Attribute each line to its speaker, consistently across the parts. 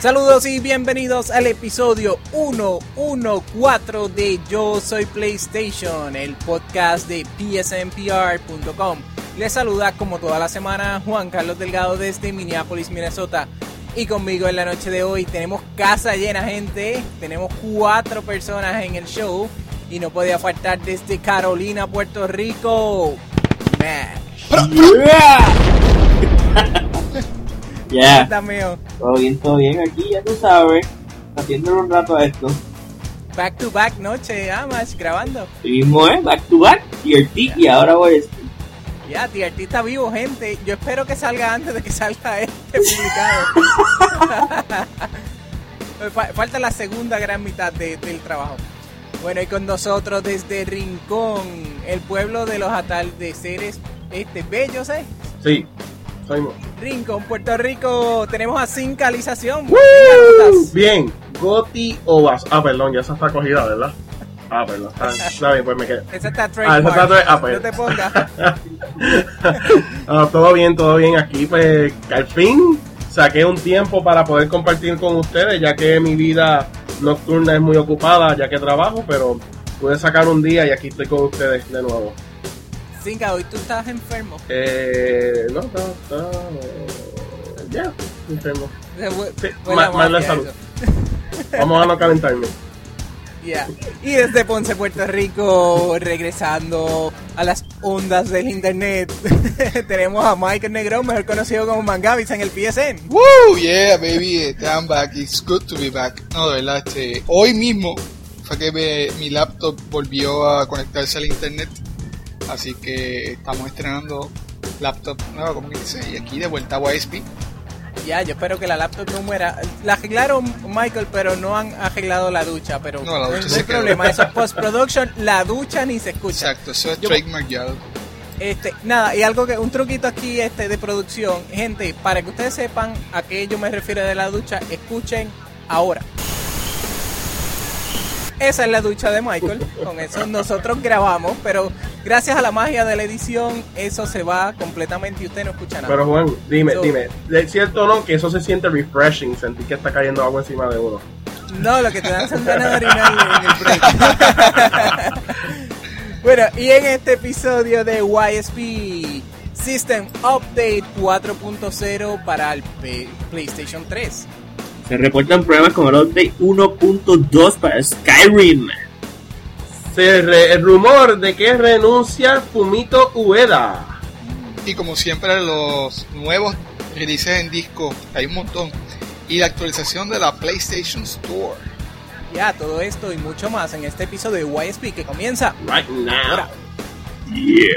Speaker 1: Saludos y bienvenidos al episodio 114 de Yo Soy PlayStation, el podcast de psnpr.com. Les saluda como toda la semana Juan Carlos Delgado desde Minneapolis, Minnesota. Y conmigo en la noche de hoy tenemos casa llena, gente. Tenemos 4 personas en el show y no podía faltar desde Carolina, Puerto Rico, Mash.
Speaker 2: Ya.
Speaker 1: Yeah.
Speaker 2: Todo bien aquí, ya tú sabes, haciendo un rato a esto.
Speaker 1: Back to back noche, Mash, grabando.
Speaker 2: Y mismo back to back, TRT, y ahora voy a esto.
Speaker 1: Ya, TRT está vivo, gente. Yo espero que salga antes de que salga este publicado. Falta la segunda gran mitad del trabajo. Bueno, y con nosotros desde Rincón, el pueblo de los atardeceres bellos,
Speaker 3: Sí, soy
Speaker 1: Rincón, Puerto Rico. Tenemos a Sincalización.
Speaker 3: bien, Goti Ovas. Perdón, ya esa está cogida, ¿verdad? Perdón, está bien, pues me quedé.
Speaker 1: Esa está trademark.
Speaker 3: Pues.
Speaker 1: No te pongas.
Speaker 3: Todo bien aquí, pues al fin saqué un tiempo para poder compartir con ustedes, ya que mi vida nocturna es muy ocupada, ya que trabajo, pero pude sacar un día y aquí estoy con ustedes de nuevo.
Speaker 1: Cinca, hoy tú estás enfermo.
Speaker 3: No, ya, enfermo. Sí, más la salud. Vamos a no calentarme.
Speaker 1: Yeah. Y desde Ponce, Puerto Rico, regresando a las ondas del internet, tenemos a Michael Negrón, mejor conocido como Mangavis en el PSN.
Speaker 4: Woo, yeah, baby, I'm back. It's good to be back. No, de verdad, hoy mismo fue que mi laptop volvió a conectarse al internet, así que estamos estrenando laptop nueva, como que dice, y aquí de vuelta a YSP.
Speaker 1: Ya, yo espero que la laptop no muera. La arreglaron, Michael, pero no han arreglado la ducha. Pero
Speaker 4: no, la ducha
Speaker 1: no hay problema. Eso es post-production. La ducha ni se escucha.
Speaker 4: Exacto, eso es trademark ya.
Speaker 1: Nada, y un truquito aquí de producción. Gente, para que ustedes sepan a qué yo me refiero de la ducha, escuchen ahora. Esa es la ducha de Michael. Con eso nosotros grabamos, pero gracias a la magia de la edición, eso se va completamente y usted no escucha nada.
Speaker 3: Pero Juan, dime, ¿es cierto o no que eso se siente refreshing, sentir que está cayendo agua encima de uno?
Speaker 1: No, lo que te dan son ganas de orinar en el break. Bueno, y en este episodio de YSP System Update 4.0 para el PlayStation 3.
Speaker 2: Se reportan pruebas con el update 1.2 para Skyrim.
Speaker 3: El rumor de que renuncia Fumito Ueda.
Speaker 4: Y como siempre, los nuevos releases en disco, hay un montón. Y la actualización de la PlayStation Store.
Speaker 1: Ya, todo esto y mucho más en este episodio de YSP que comienza
Speaker 3: right now.
Speaker 1: Ahora.
Speaker 2: Yeah.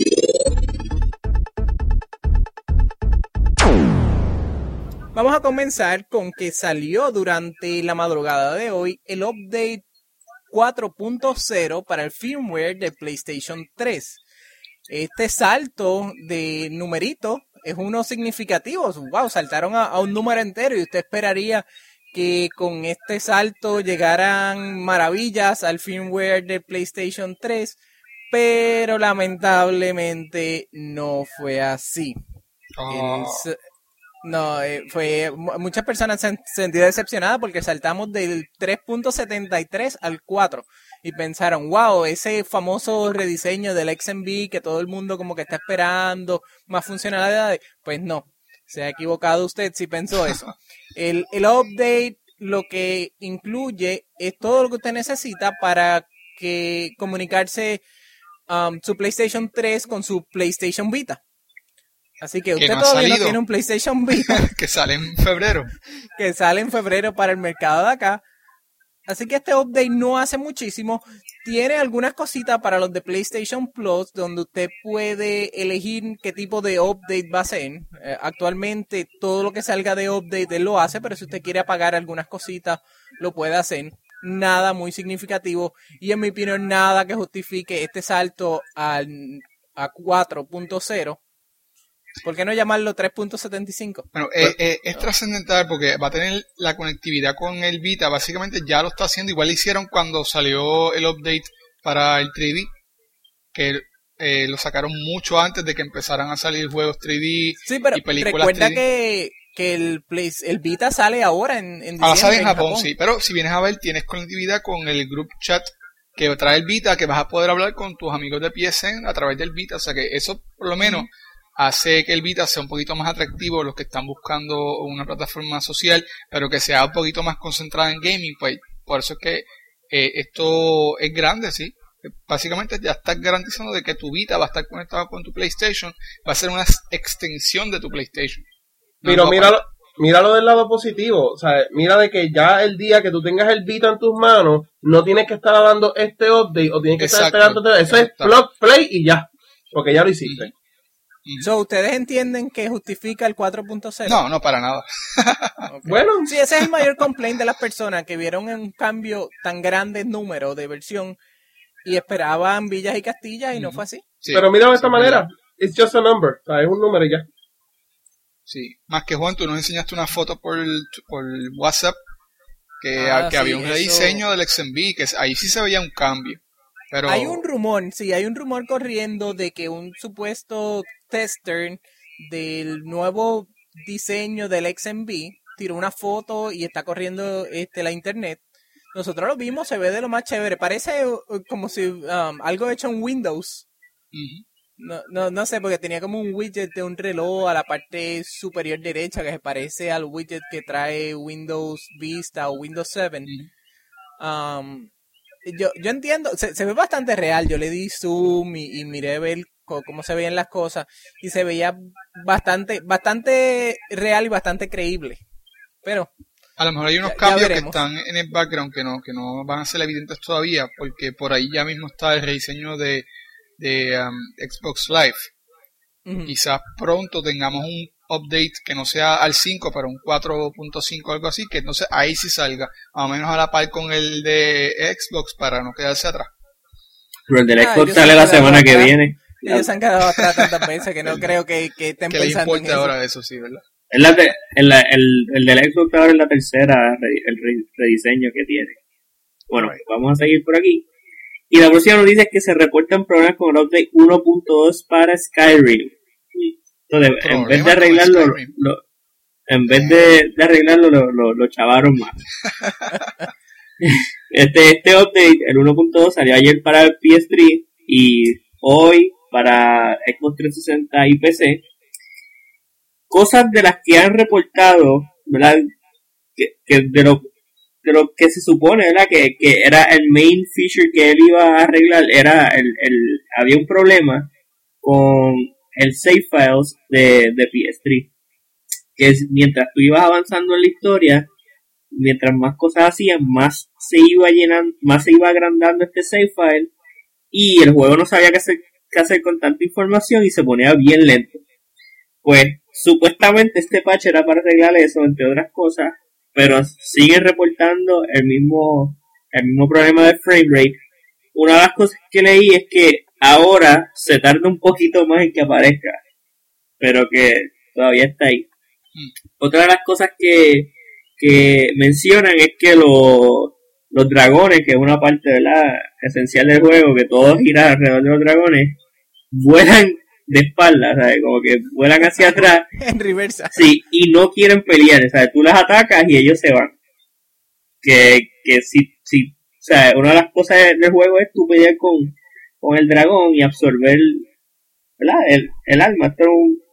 Speaker 1: Vamos a comenzar con que salió durante la madrugada de hoy el update 4.0 para el firmware de PlayStation 3. Este salto de numeritos es uno significativo. Wow, saltaron a un número entero y usted esperaría que con este salto llegaran maravillas al firmware de PlayStation 3, pero lamentablemente no fue así. Muchas personas se han sentido decepcionadas porque saltamos del 3.73 al 4 y pensaron, wow, ese famoso rediseño del XMB que todo el mundo como que está esperando, más funcionalidades. Pues no, se ha equivocado usted si pensó eso. El update lo que incluye es todo lo que usted necesita para que comunicarse su PlayStation 3 con su PlayStation Vita. Así que usted todavía no tiene un PlayStation Vita.
Speaker 4: Que sale en febrero.
Speaker 1: Que sale en febrero para el mercado de acá. Así que este update no hace muchísimo. Tiene algunas cositas para los de PlayStation Plus, donde usted puede elegir qué tipo de update va a ser. Actualmente todo lo que salga de update él lo hace, pero si usted quiere apagar algunas cositas, lo puede hacer. Nada muy significativo. Y en mi opinión, nada que justifique este salto a 4.0. ¿Por qué no llamarlo 3.75?
Speaker 4: Bueno, es trascendental porque va a tener la conectividad con el Vita. Básicamente ya lo está haciendo. Igual lo hicieron cuando salió el update para el 3D. Que lo sacaron mucho antes de que empezaran a salir juegos 3D
Speaker 1: sí, pero
Speaker 4: y películas
Speaker 1: recuerda
Speaker 4: 3D.
Speaker 1: Que que el Vita sale ahora en diciembre.
Speaker 4: Ahora sale en Japón, sí, pero si vienes a ver, tienes conectividad con el group chat que trae el Vita, que vas a poder hablar con tus amigos de PSN a través del Vita, o sea que eso por lo menos hace que el Vita sea un poquito más atractivo los que están buscando una plataforma social, pero que sea un poquito más concentrada en gaming, pues por eso es que esto es grande, sí. Básicamente ya estás garantizando de que tu Vita va a estar conectado con tu PlayStation, va a ser una extensión de tu PlayStation.
Speaker 3: Pero míralo del lado positivo, o sea, mira de que ya el día que tú tengas el Vita en tus manos, no tienes que estar dando este update o tienes que estar esperando, eso es plug, play y ya, porque ya lo hiciste.
Speaker 1: So, ¿ustedes entienden que justifica el 4.0?
Speaker 4: No, para nada.
Speaker 1: Okay.
Speaker 3: Bueno.
Speaker 1: Sí, ese es el mayor complaint de las personas que vieron un cambio tan grande en número de versión y esperaban Villas y Castillas y no fue así.
Speaker 3: Sí, pero mira de esta manera, it's just a number, o sea, es un número y ya.
Speaker 4: Sí, más que Juan, tú nos enseñaste una foto por WhatsApp que había un rediseño del XMB, que ahí sí se veía un cambio. Pero
Speaker 1: hay un rumor corriendo de que un supuesto tester del nuevo diseño del XMB tiró una foto y está corriendo la internet. Nosotros lo vimos, se ve de lo más chévere. Parece como si algo hecho en Windows. No sé, porque tenía como un widget de un reloj a la parte superior derecha que se parece al widget que trae Windows Vista o Windows 7. Yo entiendo, se ve bastante real. Yo le di zoom y miré ver cómo se veían las cosas y se veía bastante real y bastante creíble. Pero
Speaker 4: a lo mejor hay unos cambios que están en el background que no van a ser evidentes todavía, porque por ahí ya mismo está el rediseño de Xbox Live. Quizás pronto tengamos un update que no sea al 5, pero un 4.5 algo así, que entonces ahí sí salga, más o menos a la par con el de Xbox para no quedarse atrás.
Speaker 2: Pero el del Xbox sale la semana que viene.
Speaker 1: Ellos se han quedado atrás tantas veces que no creo que estén
Speaker 4: que
Speaker 1: pensando
Speaker 4: les importe
Speaker 1: en eso.
Speaker 4: ahora eso, sí, ¿verdad?
Speaker 2: El del Xbox ahora es la tercera el rediseño que tiene. Bueno, vamos a seguir por aquí. Y la próxima noticia es que se reportan problemas con el update 1.2 para Skyrim. Entonces, en vez de arreglarlo, lo chavaron más. Este update, el 1.2, salió ayer para el PS3 y hoy para Xbox 360 y PC. Cosas de las que han reportado, ¿verdad? Que de lo que se supone, ¿verdad? Que era el main feature que él iba a arreglar, era había un problema con el save files de PS3, que es, mientras tú ibas avanzando en la historia, mientras más cosas hacían, más se iba llenando, más se iba agrandando este save file y el juego no sabía qué hacer con tanta información y se ponía bien lento. Pues supuestamente este patch era para arreglar eso, entre otras cosas, pero siguen reportando el mismo problema de frame rate. Una de las cosas que leí es que ahora se tarda un poquito más en que aparezca, pero que todavía está ahí. Otra de las cosas que mencionan es que los dragones, que es una parte, ¿verdad?, esencial del juego, que todo gira alrededor de los dragones, vuelan de espalda, ¿sabes? Como que vuelan hacia atrás.
Speaker 1: En reversa.
Speaker 2: Sí, y no quieren pelear, ¿sabes? Tú las atacas y ellos se van. Que sí, o sea, una de las cosas del juego es tú pelear con el dragón y absorber, ¿verdad?, el alma. Esto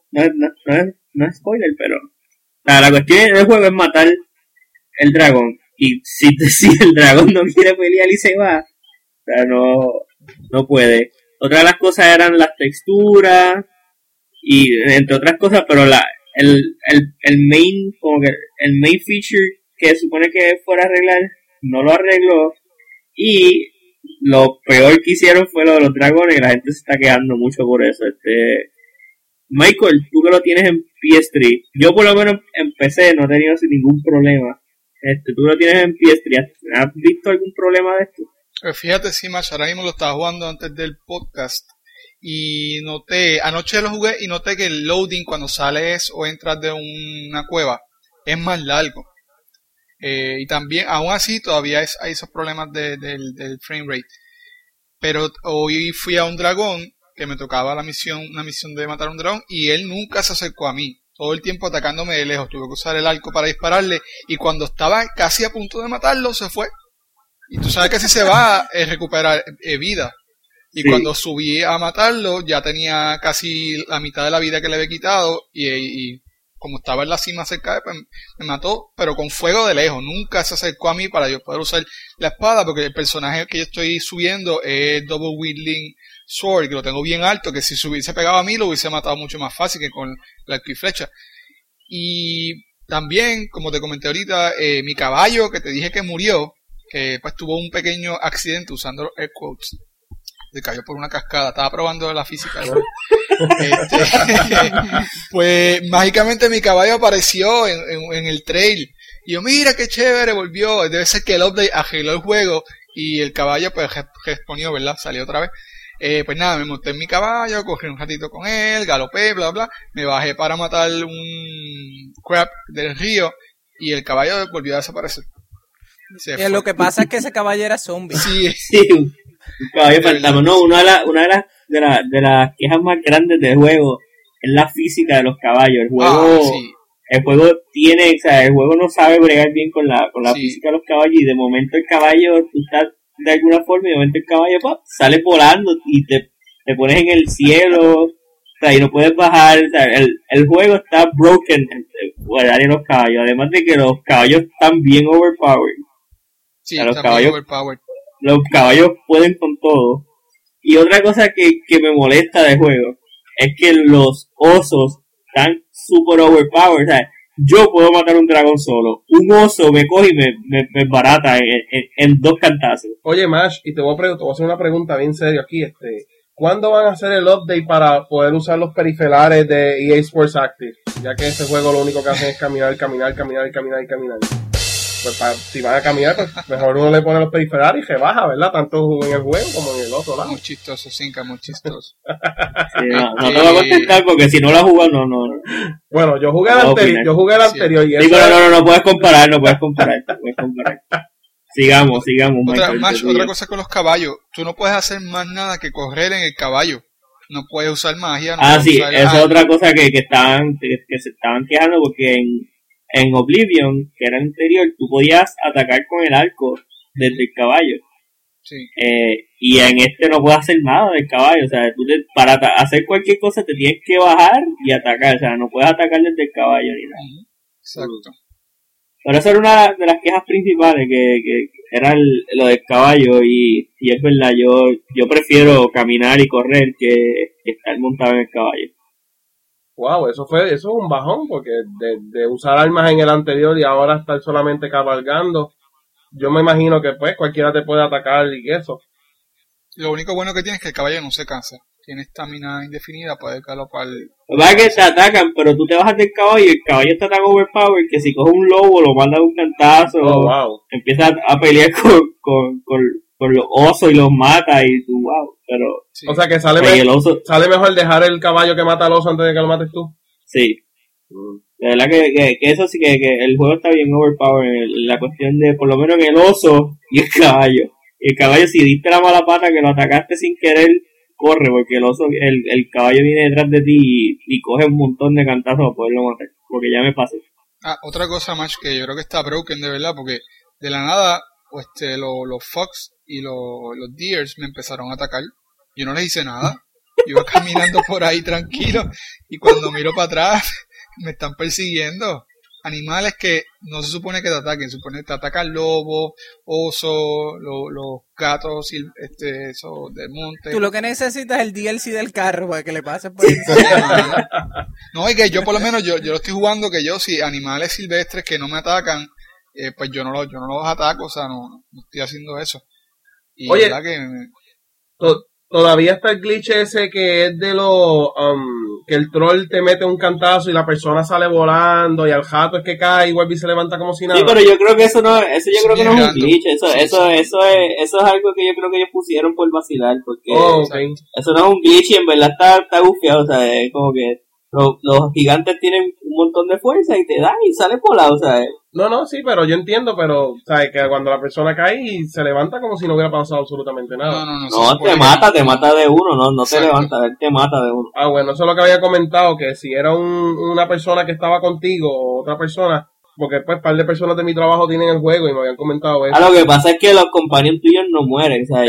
Speaker 2: no es spoiler, pero o sea, la cuestión del juego es matar el dragón. Y si el dragón no quiere pelear y se va, o sea, no puede. Otra de las cosas eran las texturas y entre otras cosas, pero el main, como que el main feature que supone que fuera a arreglar, no lo arregló, y lo peor que hicieron fue lo de los dragones, y la gente se está quejando mucho por eso. Michael, tú que lo tienes en PS3, yo por lo menos en PC no he tenido ningún problema. Tú lo tienes en PS3, ¿has visto algún problema de esto?
Speaker 4: Fíjate, sí, Macho, ahora mismo lo estaba jugando antes del podcast y anoche lo jugué y noté que el loading cuando sales o entras de una cueva es más largo. Y también, aún así, todavía hay esos problemas del frame rate. Pero hoy fui a un dragón que me tocaba una misión de matar a un dragón y él nunca se acercó a mí. todo el tiempo atacándome de lejos. Tuve que usar el arco para dispararle y cuando estaba casi a punto de matarlo, se fue. Y tú sabes que si se va, es recuperar vida. Y cuando subí a matarlo, ya tenía casi la mitad de la vida que le había quitado y como estaba en la cima cerca de él, pues me mató, pero con fuego de lejos. Nunca se acercó a mí para yo poder usar la espada, porque el personaje que yo estoy subiendo es Double Wielding Sword, que lo tengo bien alto, que si se hubiese pegado a mí lo hubiese matado mucho más fácil que con la arco y flecha. Y también, como te comenté ahorita, mi caballo, que te dije que murió, pues tuvo un pequeño accidente usando los air quotes. Se cayó por una cascada, estaba probando la física. Pues mágicamente mi caballo apareció en el trail. Y yo, mira qué chévere, volvió. Debe ser que el update arregló el juego y el caballo pues respondió, ¿verdad? Salió otra vez. Pues nada, me monté en mi caballo, corrí un ratito con él, galopé, bla bla. Me bajé para matar un crab del río y el caballo volvió a desaparecer.
Speaker 1: Lo que pasa es que ese caballo era zombie.
Speaker 2: Sí, un caballo fantasma. No, una de las quejas más grandes del juego es la física de los caballos. El juego tiene, o sea, el juego no sabe bregar bien con la física de los caballos y de momento el caballo, tú estás de alguna forma y de momento el caballo sale volando y te pones en el cielo, o sea, y no puedes bajar, o sea, el juego está broken por el área de los caballos, además de que los caballos están bien overpowered.
Speaker 4: Sí,
Speaker 2: o sea, los caballos pueden con todo. Y otra cosa que me molesta del juego es que los osos están super overpowered. O sea, yo puedo matar un dragón solo. Un oso me coge y me barata en 2 cantazos.
Speaker 3: Oye, Mash, y te voy a hacer una pregunta bien seria aquí. ¿Cuándo van a hacer el update para poder usar los periferiales de EA Sports Active? Ya que este juego lo único que hace es caminar. Pues si van a caminar, pues mejor uno le pone los periferiales y se baja, ¿verdad? Tanto en el juego como en el otro lado.
Speaker 4: Muy chistoso, Cinca, muy chistoso.
Speaker 2: Sí, no te lo voy a contestar porque si no la jugas, no.
Speaker 3: Bueno, yo jugué el anterior y
Speaker 2: sí, pero no puedes comparar. Sigamos,
Speaker 4: otra cosa con los caballos. Tú no puedes hacer más nada que correr en el caballo. No puedes usar magia.
Speaker 2: Esa es otra cosa que se estaban quejando porque en Oblivion, que era anterior, tú podías atacar con el arco desde el caballo.
Speaker 4: Sí.
Speaker 2: Y en este no puedes hacer nada del caballo. O sea, para hacer cualquier cosa te tienes que bajar y atacar. O sea, no puedes atacar desde el caballo ni nada.
Speaker 4: Exacto.
Speaker 2: Pero esa era una de las quejas principales, que era lo del caballo. Y es verdad, yo prefiero caminar y correr que estar montado en el caballo.
Speaker 3: Wow, eso es un bajón, porque de usar armas en el anterior y ahora estar solamente cabalgando, yo me imagino que pues cualquiera te puede atacar y eso.
Speaker 4: Lo único bueno que tiene es que el caballo no se cansa. Tiene estamina indefinida, puede galopar.
Speaker 2: Lo que pasa es que te atacan, pero tú te bajas del caballo y el caballo está tan overpowered que si coges un lobo lo manda de un cantazo, empieza a pelear con los osos y los mata y tú, wow. Pero
Speaker 3: sí. O sea que sale mejor dejar el caballo que mata al oso antes de que lo mates tú.
Speaker 2: Sí. La verdad que eso sí que el juego está bien overpowered. La cuestión de, por lo menos en el oso y el caballo. El caballo, si diste la mala pata que lo atacaste sin querer, corre, porque el caballo viene detrás de ti y coge un montón de cantazos para poderlo matar. Porque ya me pasé.
Speaker 4: Otra cosa más que yo creo que está broken de verdad, porque de la nada los fox y los deers me empezaron a atacar. Yo no les hice nada. Iba caminando por ahí tranquilo y cuando miro para atrás me están persiguiendo. Animales que no se supone que te ataquen, te atacan lobos, osos, los gatos, esos del monte.
Speaker 1: Tú lo que necesitas es el DLC del carro para que le pases por encima.
Speaker 4: No, y que yo por lo menos yo lo estoy jugando, que yo si animales silvestres que no me atacan, pues yo no los ataco, o sea, no estoy haciendo eso. Y
Speaker 3: oye,
Speaker 4: verdad que
Speaker 3: todavía está el glitch ese que es de que el troll te mete un cantazo y la persona sale volando y al jato es que cae y vuelve y se levanta como si nada.
Speaker 2: Sí, pero yo creo que eso no es un glitch, eso es algo que yo creo que ellos pusieron por vacilar, porque eso no es un glitch y en verdad está bufiado, o sea, es como que los gigantes tienen un montón de fuerza y te dan y sales volado, o sea,
Speaker 3: No, sí, pero yo entiendo, pero sabes que cuando la persona cae y se levanta como si no hubiera pasado absolutamente nada.
Speaker 2: No, te mata de uno, no se levanta, él te mata de uno.
Speaker 3: Ah, bueno, eso es lo que había comentado, que si era una persona que estaba contigo o otra persona, porque pues un par de personas de mi trabajo tienen el juego y me habían comentado eso.
Speaker 2: Lo que pasa es que los compañeros tuyos no mueren, o sea,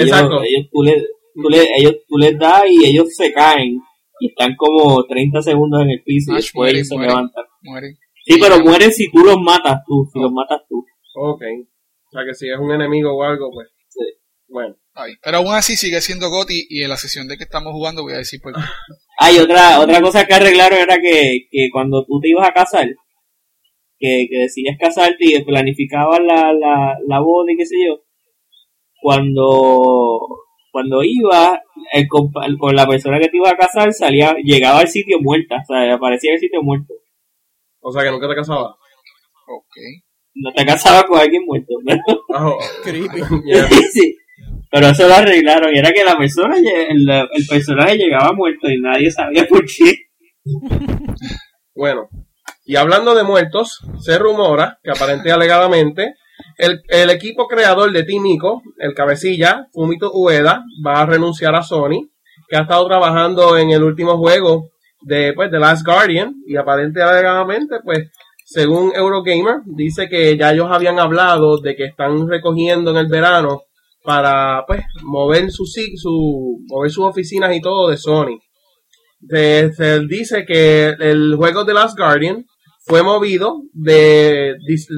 Speaker 2: tú les das y ellos se caen y están como 30 segundos en el piso y después ellos se levantan.
Speaker 4: Mueren.
Speaker 2: Sí, pero mueren si tú los matas tú,
Speaker 3: Ok, o sea que si es un enemigo o algo, pues.
Speaker 2: Sí.
Speaker 3: Bueno.
Speaker 4: Ay, pero aún así sigue siendo GOTY y en la sesión de que estamos jugando voy a decir por qué.
Speaker 2: Y otra cosa que arreglaron era que cuando tú te ibas a casar, que decías casarte y planificabas la boda y qué sé yo, cuando ibas con la persona que te iba a casar llegaba al sitio muerta, o sea, aparecía el sitio muerto.
Speaker 3: O sea que nunca te casabas.
Speaker 4: Ok.
Speaker 2: No te casabas con alguien muerto, ¿no?
Speaker 1: Creepy.
Speaker 3: Yeah.
Speaker 2: Sí. Pero eso lo arreglaron, y era que la persona, el personaje llegaba muerto y nadie sabía por qué.
Speaker 3: Bueno, y hablando de muertos, se rumora que aparente y alegadamente el equipo creador de Team Ico, el cabecilla, Fumito Ueda, va a renunciar a Sony, que ha estado trabajando en el último juego de The Last Guardian, y aparente y alegadamente, pues, según Eurogamer, dice que ya ellos habían hablado de que están recogiendo en el verano para, pues, mover sus oficinas y todo de Sony. Se dice que el juego de Last Guardian fue movido de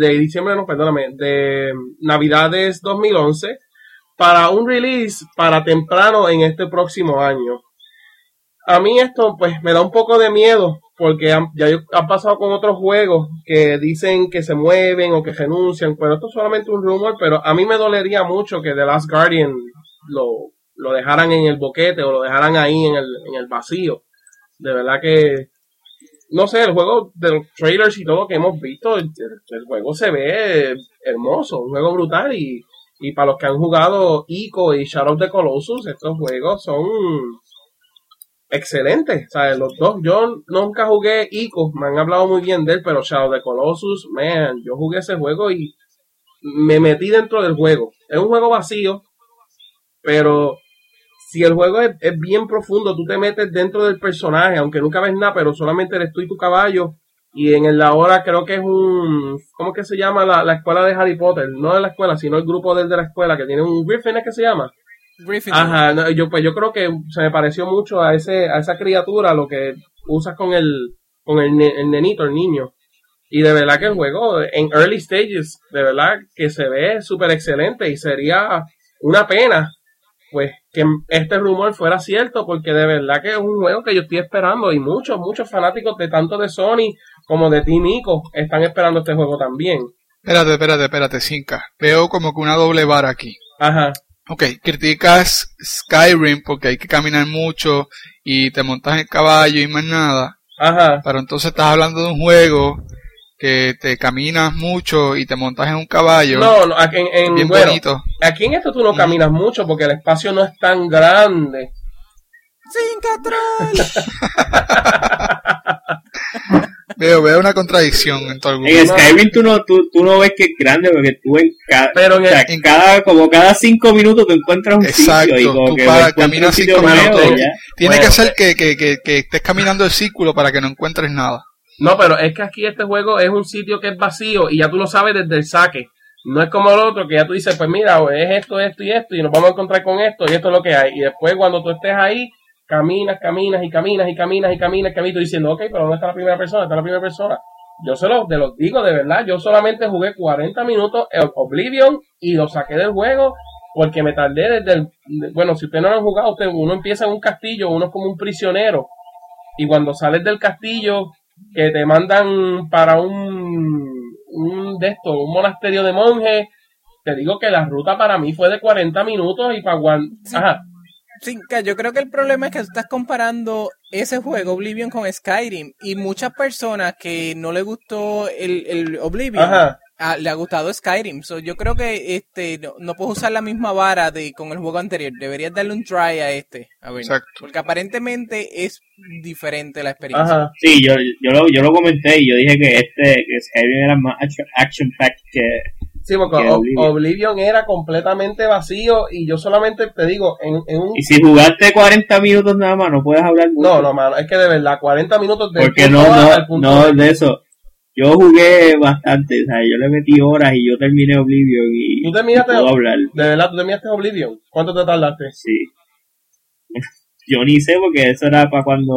Speaker 3: Navidades 2011 para un release para temprano en este próximo año. A mí esto pues me da un poco de miedo porque ya ha pasado con otros juegos que dicen que se mueven o que renuncian, pero esto es solamente un rumor, pero a mí me dolería mucho que The Last Guardian lo dejaran en el boquete o lo dejaran ahí en el vacío. De verdad que no sé, el juego de los trailers y todo lo que hemos visto, el juego se ve hermoso, un juego brutal y para los que han jugado Ico y Shadow of the Colossus, estos juegos son excelentes, ¿sabes? Los dos, yo nunca jugué Ico, me han hablado muy bien de él, pero Shadow of the Colossus, man, yo jugué ese juego y me metí dentro del juego. Es un juego vacío, pero si el juego es bien profundo, tú te metes dentro del personaje, aunque nunca ves nada, pero solamente eres tú y tu caballo. Y en la hora creo que es ¿cómo que se llama la escuela de Harry Potter? No de la escuela, sino el grupo de la escuela, que tiene un Griffin, ¿es que se llama?
Speaker 1: Griffin.
Speaker 3: Ajá, no, yo creo que se me pareció mucho a esa criatura, lo que usas con el nenito, el niño. Y de verdad que el juego, en early stages, de verdad que se ve súper excelente y sería una pena pues que este rumor fuera cierto, porque de verdad que es un juego que yo estoy esperando y muchos fanáticos de tanto de Sony como de Team Ico están esperando este juego también.
Speaker 4: Espérate, Cinca. Veo como que una doble vara aquí.
Speaker 3: Ajá.
Speaker 4: Ok, criticas Skyrim porque hay que caminar mucho y te montas en el caballo y más nada.
Speaker 3: Ajá.
Speaker 4: Pero entonces estás hablando de un juego que te caminas mucho y te montas en un caballo.
Speaker 3: No, aquí
Speaker 4: bien
Speaker 3: bueno,
Speaker 4: bonito.
Speaker 3: Aquí en esto tú no caminas mucho porque el espacio no es tan grande.
Speaker 1: ¡Cincatrol!
Speaker 4: Veo una contradicción en todo el
Speaker 2: En Skyrim tú no ves que es grande porque tú cada 5 minutos te encuentras un
Speaker 4: exacto,
Speaker 2: sitio y como
Speaker 4: tú
Speaker 2: que
Speaker 4: caminas 5
Speaker 2: nuevo,
Speaker 4: minutos.
Speaker 2: ya.
Speaker 4: Tiene que ser que estés caminando el círculo para que no encuentres nada.
Speaker 3: No, pero es que aquí este juego es un sitio que es vacío y ya tú lo sabes desde el saque. No es como el otro que ya tú dices, pues mira, es esto y nos vamos a encontrar con esto y esto es lo que hay. Y después cuando tú estés ahí, caminas y tú diciendo, ok, pero ¿dónde está la primera persona? Está la primera persona. Yo te los digo de verdad, yo solamente jugué 40 minutos en Oblivion y lo saqué del juego porque me tardé bueno, si ustedes no lo han jugado, uno empieza en un castillo, uno es como un prisionero y cuando sales del castillo que te mandan para un monasterio de monjes, te digo que la ruta para mí fue de 40 minutos y para
Speaker 1: sí.
Speaker 3: Ajá.
Speaker 1: Sí, yo creo que el problema es que tú estás comparando ese juego Oblivion con Skyrim y muchas personas que no les gustó el Oblivion,
Speaker 3: ajá,
Speaker 1: le ha gustado Skyrim. So, yo creo que no puedes usar la misma vara con el juego anterior. Deberías darle un try a a ver.
Speaker 4: Exacto.
Speaker 1: Porque aparentemente es diferente la experiencia.
Speaker 3: Ajá.
Speaker 2: Sí, yo lo comenté y yo dije que Skyrim era más action-packed que...
Speaker 3: Sí, porque Oblivion era completamente vacío y yo solamente te digo, en un...
Speaker 2: Y si jugaste 40 minutos nada más, no puedes hablar mucho.
Speaker 3: No, mano, es que de verdad, 40 minutos de...
Speaker 2: Porque no, de eso. Yo jugué bastante, o sea, yo le metí horas y yo terminé Oblivion y...
Speaker 3: ¿Tú terminaste?
Speaker 2: Puedo hablar.
Speaker 3: ¿De verdad tú terminaste Oblivion? ¿Cuánto te tardaste?
Speaker 2: Sí. Yo ni sé porque eso era para cuando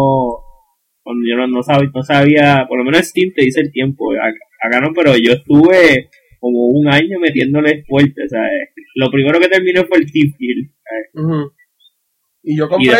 Speaker 2: yo no sabía, por lo menos Steam te dice el tiempo, acá no, pero yo estuve como un año metiéndole fuerte, ¿sabes? Lo primero que terminé fue el Thief Guild, ¿sabes?
Speaker 3: Uh-huh. Y yo
Speaker 2: compré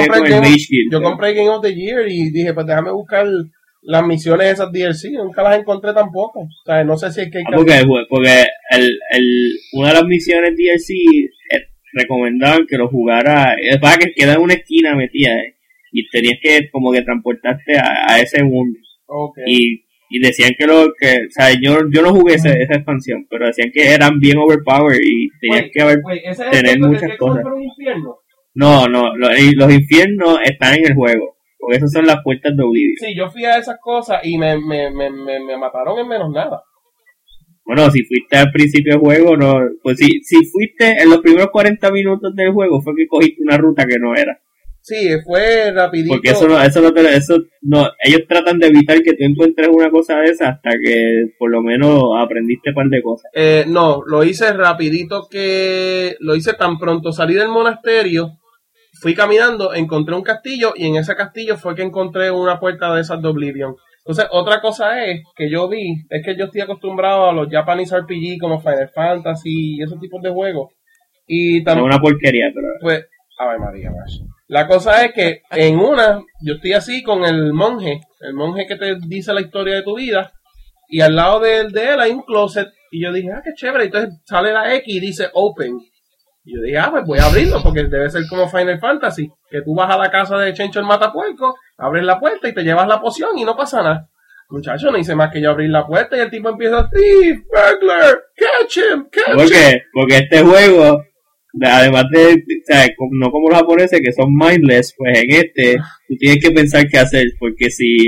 Speaker 3: Game of the Year y dije, pues déjame buscar las misiones de esas DLC, nunca las encontré tampoco. O sea, no sé si es que hay que...
Speaker 2: Porque una de las misiones DLC recomendaban que lo jugara, es para que queda en una esquina metida, y tenías que como que transportarte a ese mundo.
Speaker 3: Okay.
Speaker 2: Y decían o sea, yo no jugué esa expansión, pero decían que eran bien overpowered y tenías que tener muchas cosas. No, los infiernos están en el juego, porque esas son las puertas de Oblivion.
Speaker 3: Sí, yo fui a esas cosas y me mataron en menos nada.
Speaker 2: Bueno, si fuiste al principio del juego, no, pues si fuiste en los primeros 40 minutos del juego, fue que cogiste una ruta que no era.
Speaker 3: Sí, fue rapidito.
Speaker 2: Porque eso no, ellos tratan de evitar que tú encuentres una cosa de esa hasta que por lo menos aprendiste un par de cosas.
Speaker 3: No, lo hice rapidito lo hice tan pronto salí del monasterio, fui caminando, encontré un castillo y en ese castillo fue que encontré una puerta de esas de Oblivion. Entonces, otra cosa es que yo estoy acostumbrado a los Japanese RPG como Final Fantasy y esos tipos de juegos. Y también,
Speaker 2: es una porquería, pero...
Speaker 3: Pues, a ver, María, más. La cosa es que yo estoy así con el monje que te dice la historia de tu vida, y al lado de él hay un closet, y yo dije, qué chévere, entonces sale la X y dice Open. Y yo dije, pues voy a abrirlo, porque debe ser como Final Fantasy, que tú vas a la casa de Chencho el Matapuerco, abres la puerta y te llevas la poción y no pasa nada. Muchacho, no hice más que yo abrir la puerta y el tipo empieza, Thief, burglar, catch him.
Speaker 2: Porque este juego, además de, o sea, no como los japoneses que son mindless, pues en tú tienes que pensar qué hacer, porque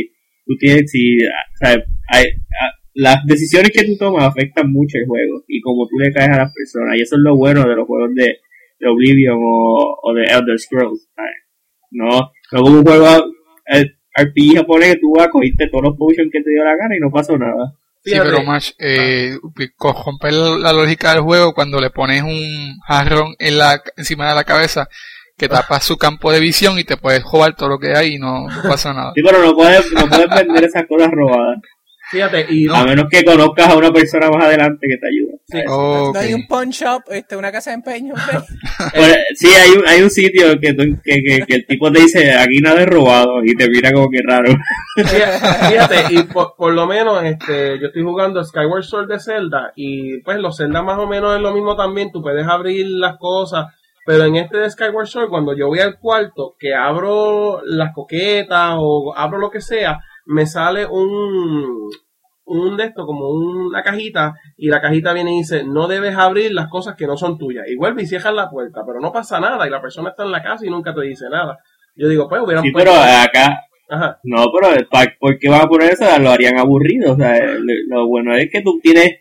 Speaker 2: o sea, las decisiones que tú tomas afectan mucho el juego y como tú le caes a las personas, y eso es lo bueno de los juegos de Oblivion o de Elder Scrolls, ¿sabes? No como un juego RPG japonés que tú cogiste todos los potions que te dio la gana y no pasó nada.
Speaker 4: Sí, pero más romper la lógica del juego cuando le pones un jarrón encima de la cabeza que tapa su campo de visión y te puedes jugar todo lo que hay y no pasa nada.
Speaker 2: Sí, pero no puedes vender esas cosas robadas.
Speaker 3: Fíjate,
Speaker 2: a menos que conozcas a una persona más adelante que te ayude.
Speaker 1: Sí. ¿No hay un pawn shop, una casa de empeño?
Speaker 2: Pues, sí, hay un sitio que el tipo te dice, aquí nada es robado, y te mira como que raro.
Speaker 3: Fíjate, y por lo menos yo estoy jugando Skyward Sword de Zelda, y pues los Zelda más o menos es lo mismo también, tú puedes abrir las cosas, pero en de Skyward Sword, cuando yo voy al cuarto, que abro las coquetas o abro lo que sea, me sale un de esto, como una cajita, y la cajita viene y dice, no debes abrir las cosas que no son tuyas, y vuelve y cierras la puerta, pero no pasa nada, y la persona está en la casa y nunca te dice nada. Yo digo, pues hubieran
Speaker 2: puesto... pero acá,
Speaker 3: ajá.
Speaker 2: No, pero ¿por qué vas a poner eso? Lo harían aburrido, o sea, lo bueno es que tú tienes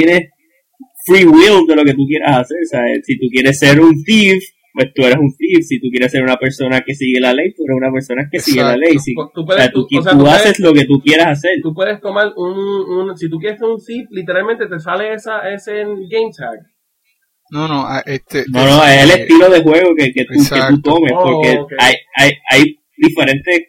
Speaker 2: free will de lo que tú quieras hacer, o sea, si tú quieres ser un thief, pues tú eres un thief. Si tú quieres ser una persona que sigue la ley, tú eres una persona que sigue la ley. Tú haces lo que tú quieras hacer.
Speaker 3: Tú puedes tomar si tú quieres ser un thief, literalmente te sale ese game tag.
Speaker 4: No,
Speaker 2: es el estilo de juego que tú tomes, porque okay. hay diferentes,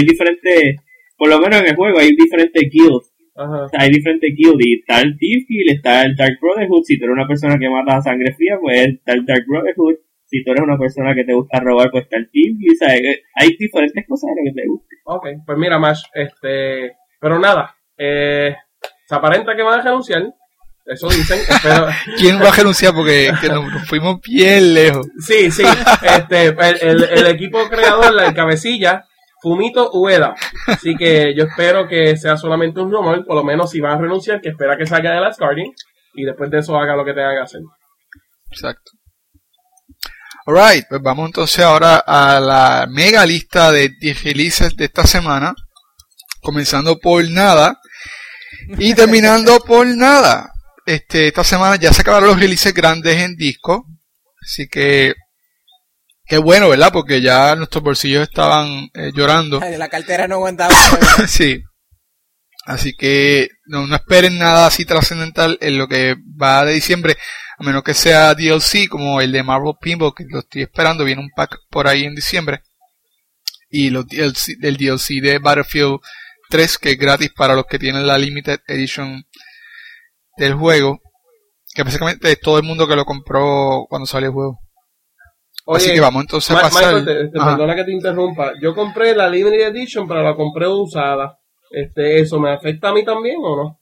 Speaker 2: por lo menos en el juego hay diferentes guilds.
Speaker 3: Ajá.
Speaker 2: O sea, hay diferentes guilds y está el Thief Guild, está el Dark Brotherhood. Si tú eres una persona que mata a sangre fría, pues está el Dark Brotherhood. Si tú eres una persona que te gusta robar, pues está el Thief Guild. O sea, hay diferentes cosas de lo que te gusta.
Speaker 3: Ok, pues mira, Mash, pero nada, se aparenta que van a renunciar. Eso dicen, pero...
Speaker 4: ¿Quién va a renunciar? Porque nos fuimos bien lejos.
Speaker 3: Sí, el equipo creador, el cabecilla, Fumito Ueda. Así que yo espero que sea solamente un rumor, por lo menos si van a renunciar, que espera que salga de Last Guardian y después de eso haga lo que tenga que hacer.
Speaker 4: Exacto. Alright, pues vamos entonces ahora a la mega lista de 10 releases de esta semana, comenzando por nada y terminando por nada. Esta semana ya se acabaron los releases grandes en disco, así que qué bueno, ¿verdad? Porque ya nuestros bolsillos estaban llorando.
Speaker 1: Ay, la cartera no aguantaba.
Speaker 4: Sí. Así que no esperen nada así trascendental en lo que va de diciembre, a menos que sea DLC como el de Marvel Pinball, que lo estoy esperando. Viene un pack por ahí en diciembre. Y el DLC de Battlefield 3, que es gratis para los que tienen la Limited Edition del juego, que básicamente es todo el mundo que lo compró cuando salió el juego.
Speaker 3: Oye,
Speaker 4: así que vamos entonces a pasar.
Speaker 3: Michael, perdona que te interrumpa. Yo compré la Limited Edition, pero la compré usada. ¿Eso me afecta a mí también o no?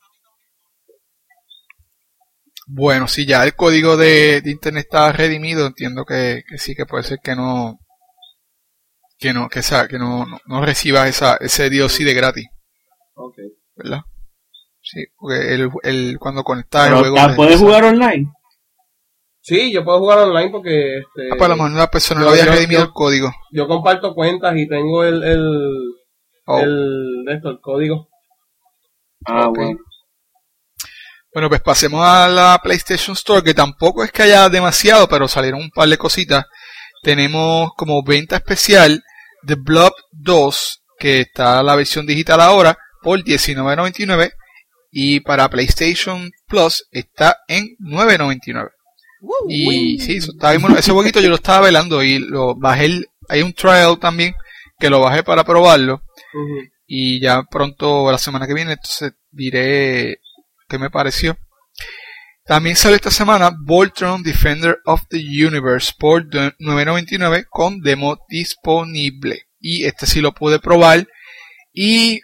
Speaker 4: Bueno, si ya el código de internet está redimido, entiendo que sí, que puede ser que no reciba ese DLC de gratis.
Speaker 3: Okay.
Speaker 4: ¿Verdad? Sí, porque cuando conectas el juego...
Speaker 2: ¿Puedes jugar online?
Speaker 3: Sí, yo puedo jugar online porque...
Speaker 4: pues a lo mejor una persona no había redimido el código.
Speaker 3: Yo comparto cuentas y tengo el código.
Speaker 4: Okay. Bueno, pues pasemos a la PlayStation Store, que tampoco es que haya demasiado, pero salieron un par de cositas. Tenemos como venta especial The Blob 2, que está la versión digital ahora, por $19.99, y para PlayStation Plus está en $9.99. Y sí, ese jueguito yo lo estaba velando y lo bajé. Hay un trial también que lo bajé para probarlo.
Speaker 3: Uh-huh.
Speaker 4: Y ya pronto, la semana que viene, entonces diré qué me pareció. También sale esta semana Voltron Defender of the Universe por $9.99 con demo disponible. Y sí lo pude probar. Y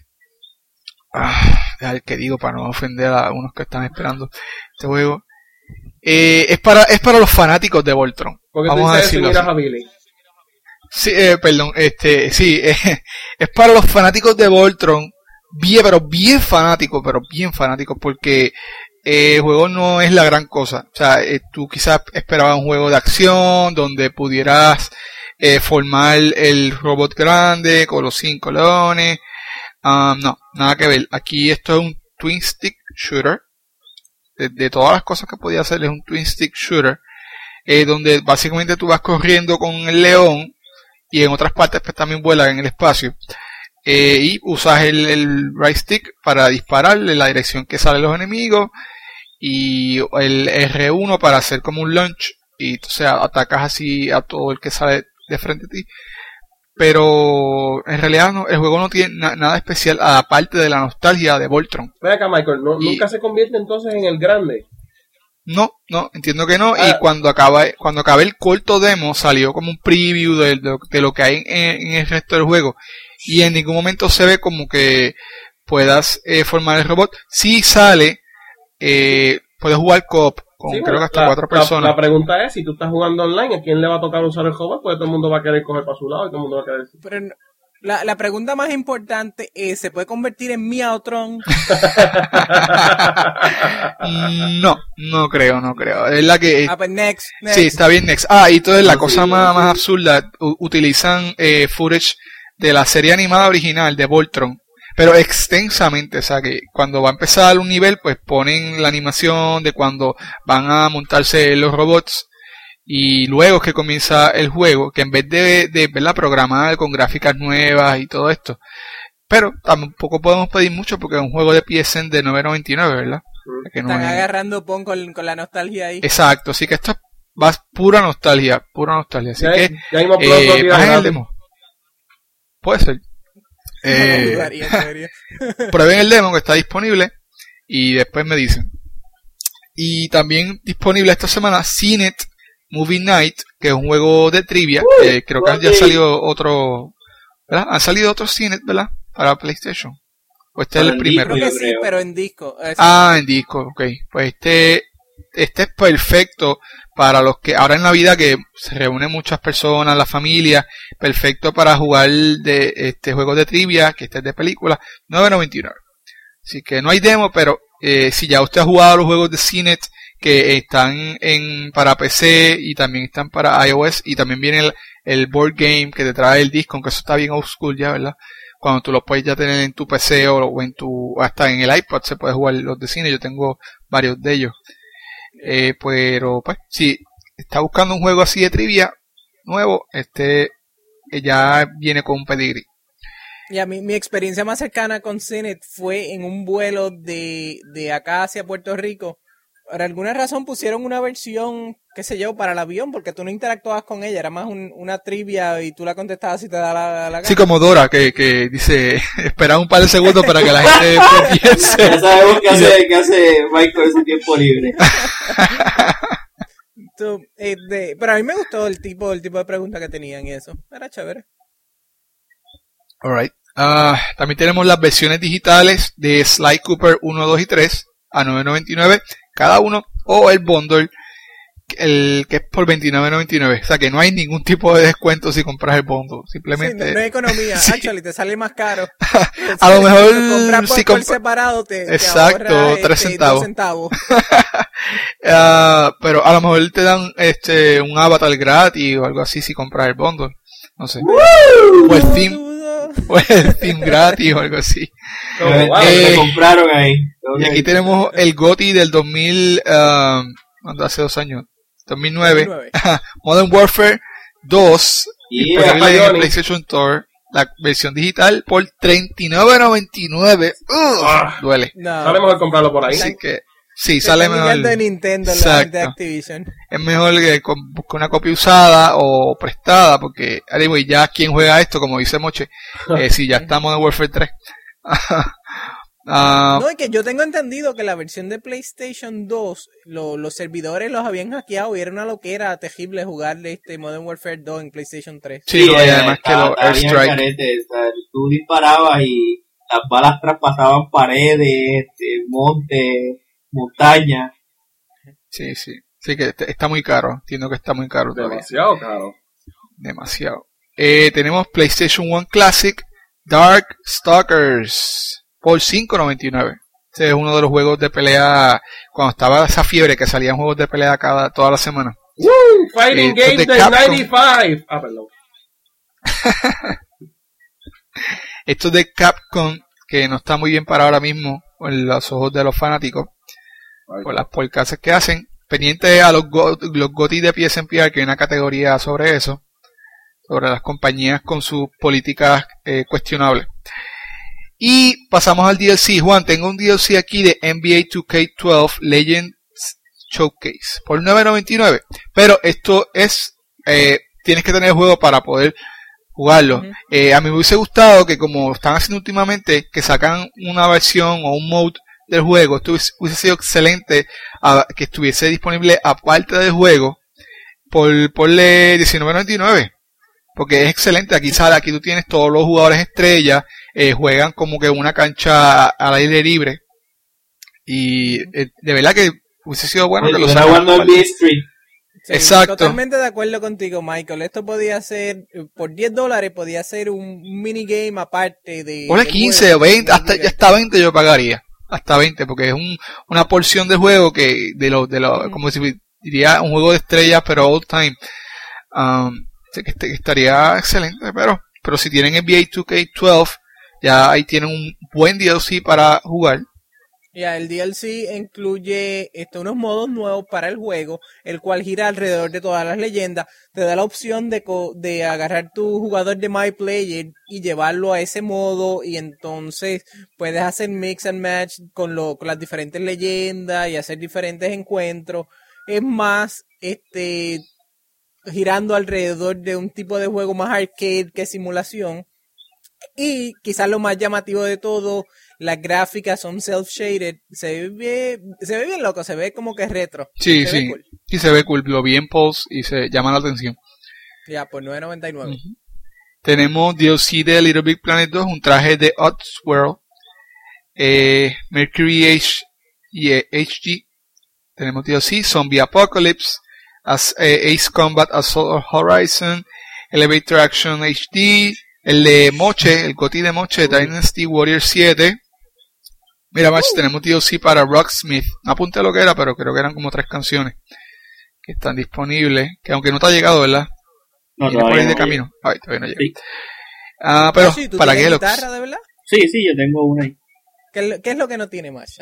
Speaker 4: que digo para no ofender a unos que están esperando este juego. Es para los fanáticos de Voltron. Vamos a decirlo así. Sí, perdón, sí, es para los fanáticos de Voltron, bien fanáticos, porque el juego no es la gran cosa. O sea, tú quizás esperabas un juego de acción donde pudieras formar el robot grande con los 5 leones. No, nada que ver. Aquí esto es un twin stick shooter. De todas las cosas que podía hacer, es un twin stick shooter, donde básicamente tú vas corriendo con el león y en otras partes pues también vuelas en el espacio, y usas el right stick para dispararle en la dirección que salen los enemigos y el R1 para hacer como un launch, y o sea, atacas así a todo el que sale de frente a ti. Pero en realidad el juego no tiene nada especial aparte de la nostalgia de Voltron.
Speaker 3: Ven acá, Michael, ¿nunca se convierte entonces en el grande?
Speaker 4: No, entiendo que no. Y cuando acabé el corto demo, salió como un preview de lo que hay en el resto del juego. Y en ningún momento se ve como que puedas formar el robot. Sí sale, puedes jugar co-op. Creo que hasta 4 personas.
Speaker 3: La pregunta es, si tú estás jugando online, ¿a quién le va a tocar usar el robot? Porque todo el mundo va a querer coger para su lado y todo el mundo va a querer...
Speaker 1: Pero la pregunta más importante es, ¿se puede convertir en Meowtron?
Speaker 4: No creo. Es la que...
Speaker 1: pues next.
Speaker 4: Sí, está bien, next. Y entonces la cosa más absurda, utilizan footage de la serie animada original de Voltron, pero extensamente. O sea que cuando va a empezar un nivel, pues ponen la animación de cuando van a montarse los robots, y luego es que comienza el juego, que en vez de verla programar con gráficas nuevas y todo esto, pero tampoco podemos pedir mucho porque es un juego de PSN de $9.99, ¿verdad? Que no
Speaker 1: Están
Speaker 4: es...
Speaker 1: agarrando pon con la nostalgia ahí.
Speaker 4: Exacto, así que esto va pura nostalgia, así
Speaker 3: ya
Speaker 4: que
Speaker 3: bajen
Speaker 4: el demo. Puede ser. Prueben el demo que está disponible y después me dicen. Y también disponible esta semana CNET Movie Night, que es un juego de trivia. Creo que ya salió otro, ¿verdad? Han salido otros CNET, ¿verdad? Para PlayStation. O este es el primero.
Speaker 1: Creo que sí, pero en disco.
Speaker 4: En disco, ok. Pues este es perfecto para los que ahora en Navidad que se reúnen muchas personas, la familia, perfecto para jugar de juegos de trivia, que este es de película, $9.99. Así que no hay demo, pero si ya usted ha jugado los juegos de CNET que están para PC y también están para iOS, y también viene el board game que te trae el disco, aunque eso está bien old school ya, ¿verdad? Cuando tú lo puedes ya tener en tu PC o hasta en el iPod se puede jugar los de cine. Yo tengo varios de ellos. Pero pues si está buscando un juego así de trivia nuevo, ya viene con un pedigrí.
Speaker 1: Y a mí, mi experiencia más cercana con CNET fue en un vuelo de acá hacia Puerto Rico. Por alguna razón pusieron una versión, qué sé yo, para el avión, porque tú no interactuabas con ella, era más una trivia y tú la contestabas si te da la gana.
Speaker 4: Sí, como Dora, que dice, espera un par de segundos para que la gente piense.
Speaker 2: Ya sabemos qué hace Mike con ese tiempo libre.
Speaker 1: Pero a mí me gustó el tipo de preguntas que tenían y eso, era chévere.
Speaker 4: Alright. También tenemos las versiones digitales de Sly Cooper 1, 2 y 3 a $9.99 cada uno, o el bundle, el que es por $29.99. O sea que no hay ningún tipo de descuento si compras el bundle. Simplemente.
Speaker 1: Sí, no hay economía.
Speaker 4: Sí.
Speaker 1: Actually, te sale más caro.
Speaker 4: A lo mejor
Speaker 1: comprar
Speaker 4: si
Speaker 1: por separado
Speaker 4: exacto,
Speaker 1: te ahorra,
Speaker 4: 3 centavos.
Speaker 1: 2 centavos.
Speaker 4: Pero a lo mejor te dan un avatar gratis o algo así si compras el bundle. No sé. O el theme gratis o algo así.
Speaker 2: Me compraron ahí.
Speaker 4: Y aquí tenemos el GOTY del 2000, hace 2 años, 2009. Modern Warfare 2, disponible en PlayStation Store, la versión digital por $39.99. Duele.
Speaker 3: No. Sale mejor comprarlo por ahí.
Speaker 4: Así que sí, sale mejor.
Speaker 1: De Nintendo, de Activision.
Speaker 4: Es mejor que busque una copia usada o prestada, porque anyway, ya quien juega esto, como dice Moche, si ya estamos en Warfare 3.
Speaker 1: No, es que yo tengo entendido que la versión de PlayStation 2, los servidores los habían hackeado y era una loquera terrible jugar Modern Warfare 2 en PlayStation 3.
Speaker 4: Sí, y además que los airstrike.
Speaker 2: Tú disparabas y las balas traspasaban paredes, montes, montañas.
Speaker 4: Sí. Sí, que está muy caro. Entiendo que está muy caro todavía.
Speaker 3: Demasiado caro.
Speaker 4: Demasiado. Tenemos PlayStation 1 Classic Dark Stalkers por $5.99. Este es uno de los juegos de pelea cuando estaba esa fiebre que salían juegos de pelea toda la semana.
Speaker 3: Fighting Games del 95. Perdón.
Speaker 4: Esto es de Capcom, que no está muy bien para ahora mismo en los ojos de los fanáticos por las podcasts que hacen. Pendiente a los GOTY de PSNPR, que hay una categoría sobre eso, sobre las compañías con sus políticas cuestionables. Y pasamos al DLC. Juan, tengo un DLC aquí de NBA 2K12 Legends Showcase por $9.99. Pero esto es, tienes que tener el juego para poder jugarlo. A mí me hubiese gustado que, como están haciendo últimamente, que sacan una versión o un mode del juego. Esto hubiese sido excelente que estuviese disponible aparte del juego por $19.99. Porque es excelente. Aquí tú tienes todos los jugadores estrellas. Juegan como que una cancha al aire libre. Y de verdad que hubiese sido bueno que lo sacaran.
Speaker 2: Jugando en B-Street.
Speaker 1: Sí,
Speaker 4: exacto.
Speaker 1: Totalmente de acuerdo contigo, Michael. Esto podía ser, por $10, podía ser un minigame aparte de...
Speaker 4: Ponle 15 o 20, hasta 20 yo pagaría. Hasta 20, porque es una porción de juego que como si diría un juego de estrellas, pero old time. Que estaría excelente, pero si tienen NBA 2K12, ya ahí tienen un buen DLC para jugar.
Speaker 1: Ya, el DLC incluye unos modos nuevos para el juego, el cual gira alrededor de todas las leyendas. Te da la opción de agarrar tu jugador de My Player y llevarlo a ese modo, y entonces puedes hacer mix and match con las diferentes leyendas y hacer diferentes encuentros. Es más, girando alrededor de un tipo de juego más arcade que simulación. Y quizás lo más llamativo de todo, las gráficas son self-shaded. Se ve bien loco, se ve como que es retro.
Speaker 4: Sí. Cool. Sí, se ve cool. Lo vi en Pulse y se llama la atención.
Speaker 1: Ya, por $9.99.
Speaker 4: Tenemos DLC de Little Big Planet 2, un traje de Oddworld, Mercury HG, tenemos DLC, Zombie Apocalypse, Ace Combat Assault Horizon, Elevator Action HD, el de Moche, el GOTY de Moche, Dynasty Warrior 7. Mira, Max, tenemos DLC para Rocksmith. No apunté lo que era, pero creo que eran como 3 canciones que están disponibles. Que aunque no te ha llegado, ¿verdad?
Speaker 2: No,
Speaker 4: todavía por ahí de camino. Ay, todavía no llega. Sí. Pero
Speaker 1: sí, ¿tú
Speaker 4: para
Speaker 1: tienes
Speaker 4: Gelox.
Speaker 1: guitarra, de verdad?
Speaker 2: Sí, yo tengo una ahí.
Speaker 1: ¿Qué es lo que no tiene más?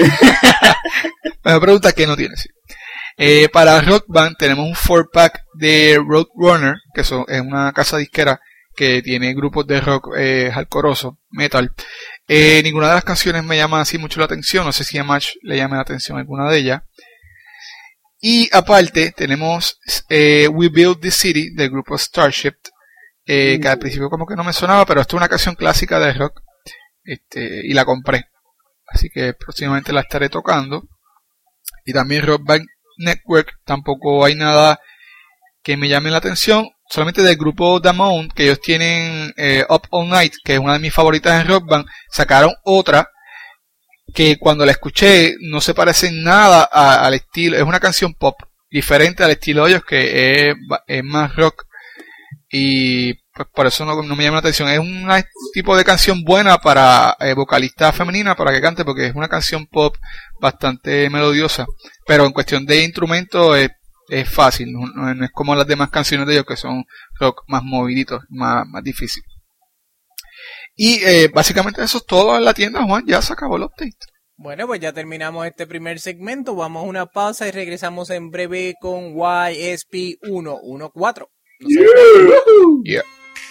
Speaker 4: Me pregunta qué no tiene, sí. Para Rock Band tenemos un 4-pack de Roadrunner, que es una casa disquera que tiene grupos de rock hardcoreoso, metal. Ninguna de las canciones me llama así mucho la atención, no sé si a Match le llame la atención alguna de ellas. Y aparte tenemos We Build the City del grupo Starship, que al principio como que no me sonaba, pero esto es una canción clásica de rock, y la compré. Así que próximamente la estaré tocando. Y también Rock Band Network, tampoco hay nada que me llame la atención. Solamente del grupo Damount, que ellos tienen Up All Night, que es una de mis favoritas en Rock Band, sacaron otra que cuando la escuché no se parece en nada al estilo. Es una canción pop diferente al estilo de ellos, que es más rock, y pues por eso no me llama la atención. Es un tipo de canción buena para vocalista femenina, para que cante, porque es una canción pop bastante melodiosa, pero en cuestión de instrumento es fácil, no es como las demás canciones de ellos que son rock más moviditos, más difícil. Y básicamente eso es todo en la tienda, Juan. Ya se acabó el update.
Speaker 1: Bueno, pues ya terminamos este primer segmento. Vamos a una pausa y regresamos en breve con YSP 114.
Speaker 4: Yeah.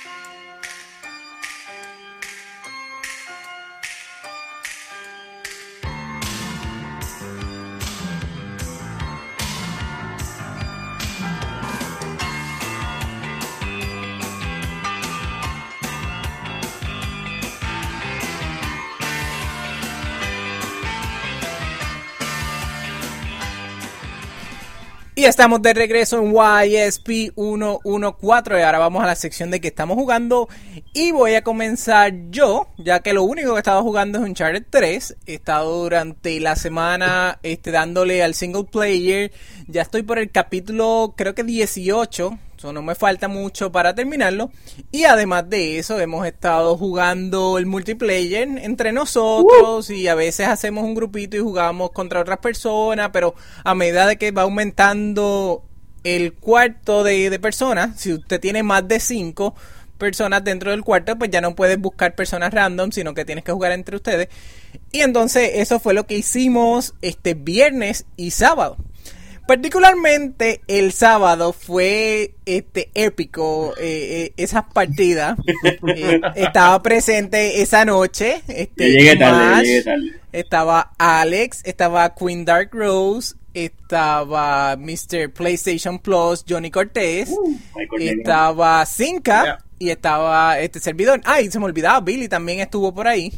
Speaker 1: Y estamos de regreso en YSP 114 y ahora vamos a la sección de que estamos jugando y voy a comenzar yo, ya que lo único que he estado jugando es Uncharted 3. He estado durante la semana dándole al single player, ya estoy por el capítulo creo que 18, no me falta mucho para terminarlo, y además de eso hemos estado jugando el multiplayer entre nosotros y a veces hacemos un grupito y jugamos contra otras personas, pero a medida de que va aumentando el cuarto de personas, si usted tiene más de 5 personas dentro del cuarto, pues ya no puedes buscar personas random, sino que tienes que jugar entre ustedes. Y entonces eso fue lo que hicimos viernes y sábado. Particularmente el sábado fue épico, esas partidas. Estaba presente esa noche.
Speaker 2: Llegué tarde.
Speaker 1: Estaba Alex, estaba Queen Dark Rose, estaba Mr. PlayStation Plus, Johnny Cortés, estaba Zinka y estaba este servidor. Y se me olvidaba, Billy también estuvo por ahí.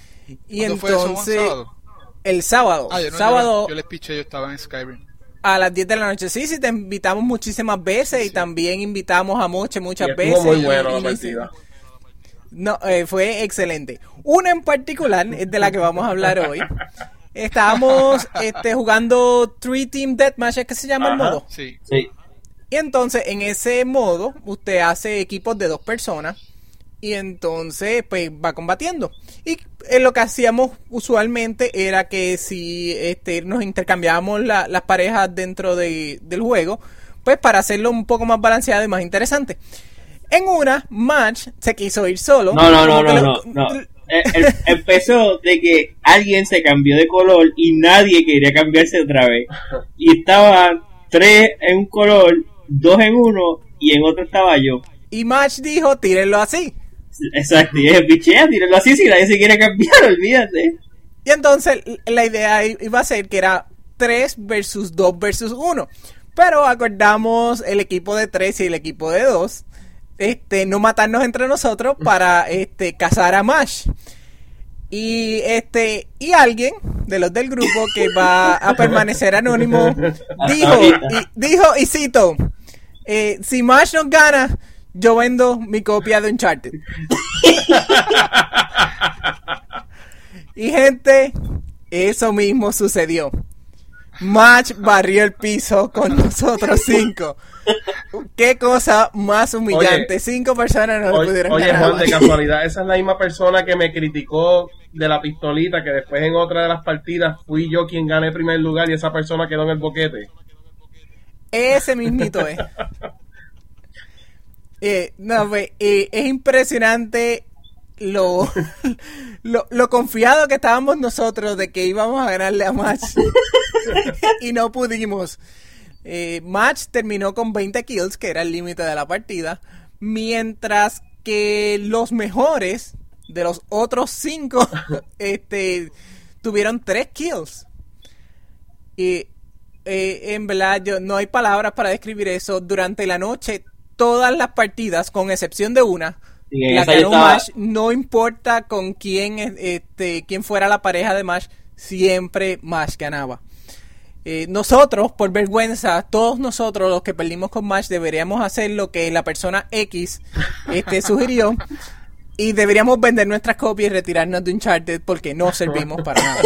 Speaker 1: Y entonces el sábado.
Speaker 4: Yo les piché, yo estaba en Skyrim.
Speaker 1: A las 10 de la noche. Sí, te invitamos muchísimas veces, y también invitamos a Moche muchas veces.
Speaker 3: Estuvo muy bueno la partida.
Speaker 1: No, fue excelente. Una en particular es de la que vamos a hablar hoy. Estábamos jugando 3-Team Deathmatch, ¿es que se llama el modo?
Speaker 4: Sí.
Speaker 1: Y entonces en ese modo usted hace equipos de 2 personas y entonces pues va combatiendo. Y lo que hacíamos usualmente era que si nos intercambiábamos las parejas dentro del juego, pues para hacerlo un poco más balanceado y más interesante. En una match se quiso ir solo.
Speaker 2: No. Empezó de que alguien se cambió de color y nadie quería cambiarse otra vez. Y estaban 3 en un color, 2 en uno y en otro estaba yo.
Speaker 1: Y Match dijo, tírenlo así.
Speaker 2: Exacto, y es pichea, tírenlo así, si nadie se quiere cambiar, olvídate.
Speaker 1: Y entonces la idea iba a ser que era 3 versus 2 versus 1. Pero acordamos el equipo de 3 y el equipo de 2, no matarnos entre nosotros para cazar a Mash. Y alguien de los del grupo que va a permanecer anónimo dijo y cito, si Mash nos gana, yo vendo mi copia de Uncharted. Y gente, eso mismo sucedió. Match barrió el piso con nosotros 5. Qué cosa más humillante. 5 personas no le pudieron
Speaker 3: Oye,
Speaker 1: ganar.
Speaker 3: Juan, de casualidad, esa es la misma persona que me criticó de la pistolita, que después en otra de las partidas fui yo quien gané primer lugar y esa persona quedó en el boquete.
Speaker 1: Ese mismito es. No, pues, es impresionante lo confiado que estábamos nosotros de que íbamos a ganarle a Match y no pudimos. Match terminó con 20 kills, que era el límite de la partida, mientras que los mejores de los otros 5 tuvieron 3 kills. Y en verdad no hay palabras para describir eso. Durante la noche todas las partidas, con excepción de una, la ganó Mash, no importa con quién fuera la pareja de Mash, siempre Mash ganaba. Nosotros, por vergüenza, todos nosotros los que perdimos con Mash, deberíamos hacer lo que la persona X sugirió, y deberíamos vender nuestras copias y retirarnos de Uncharted porque no servimos para nada.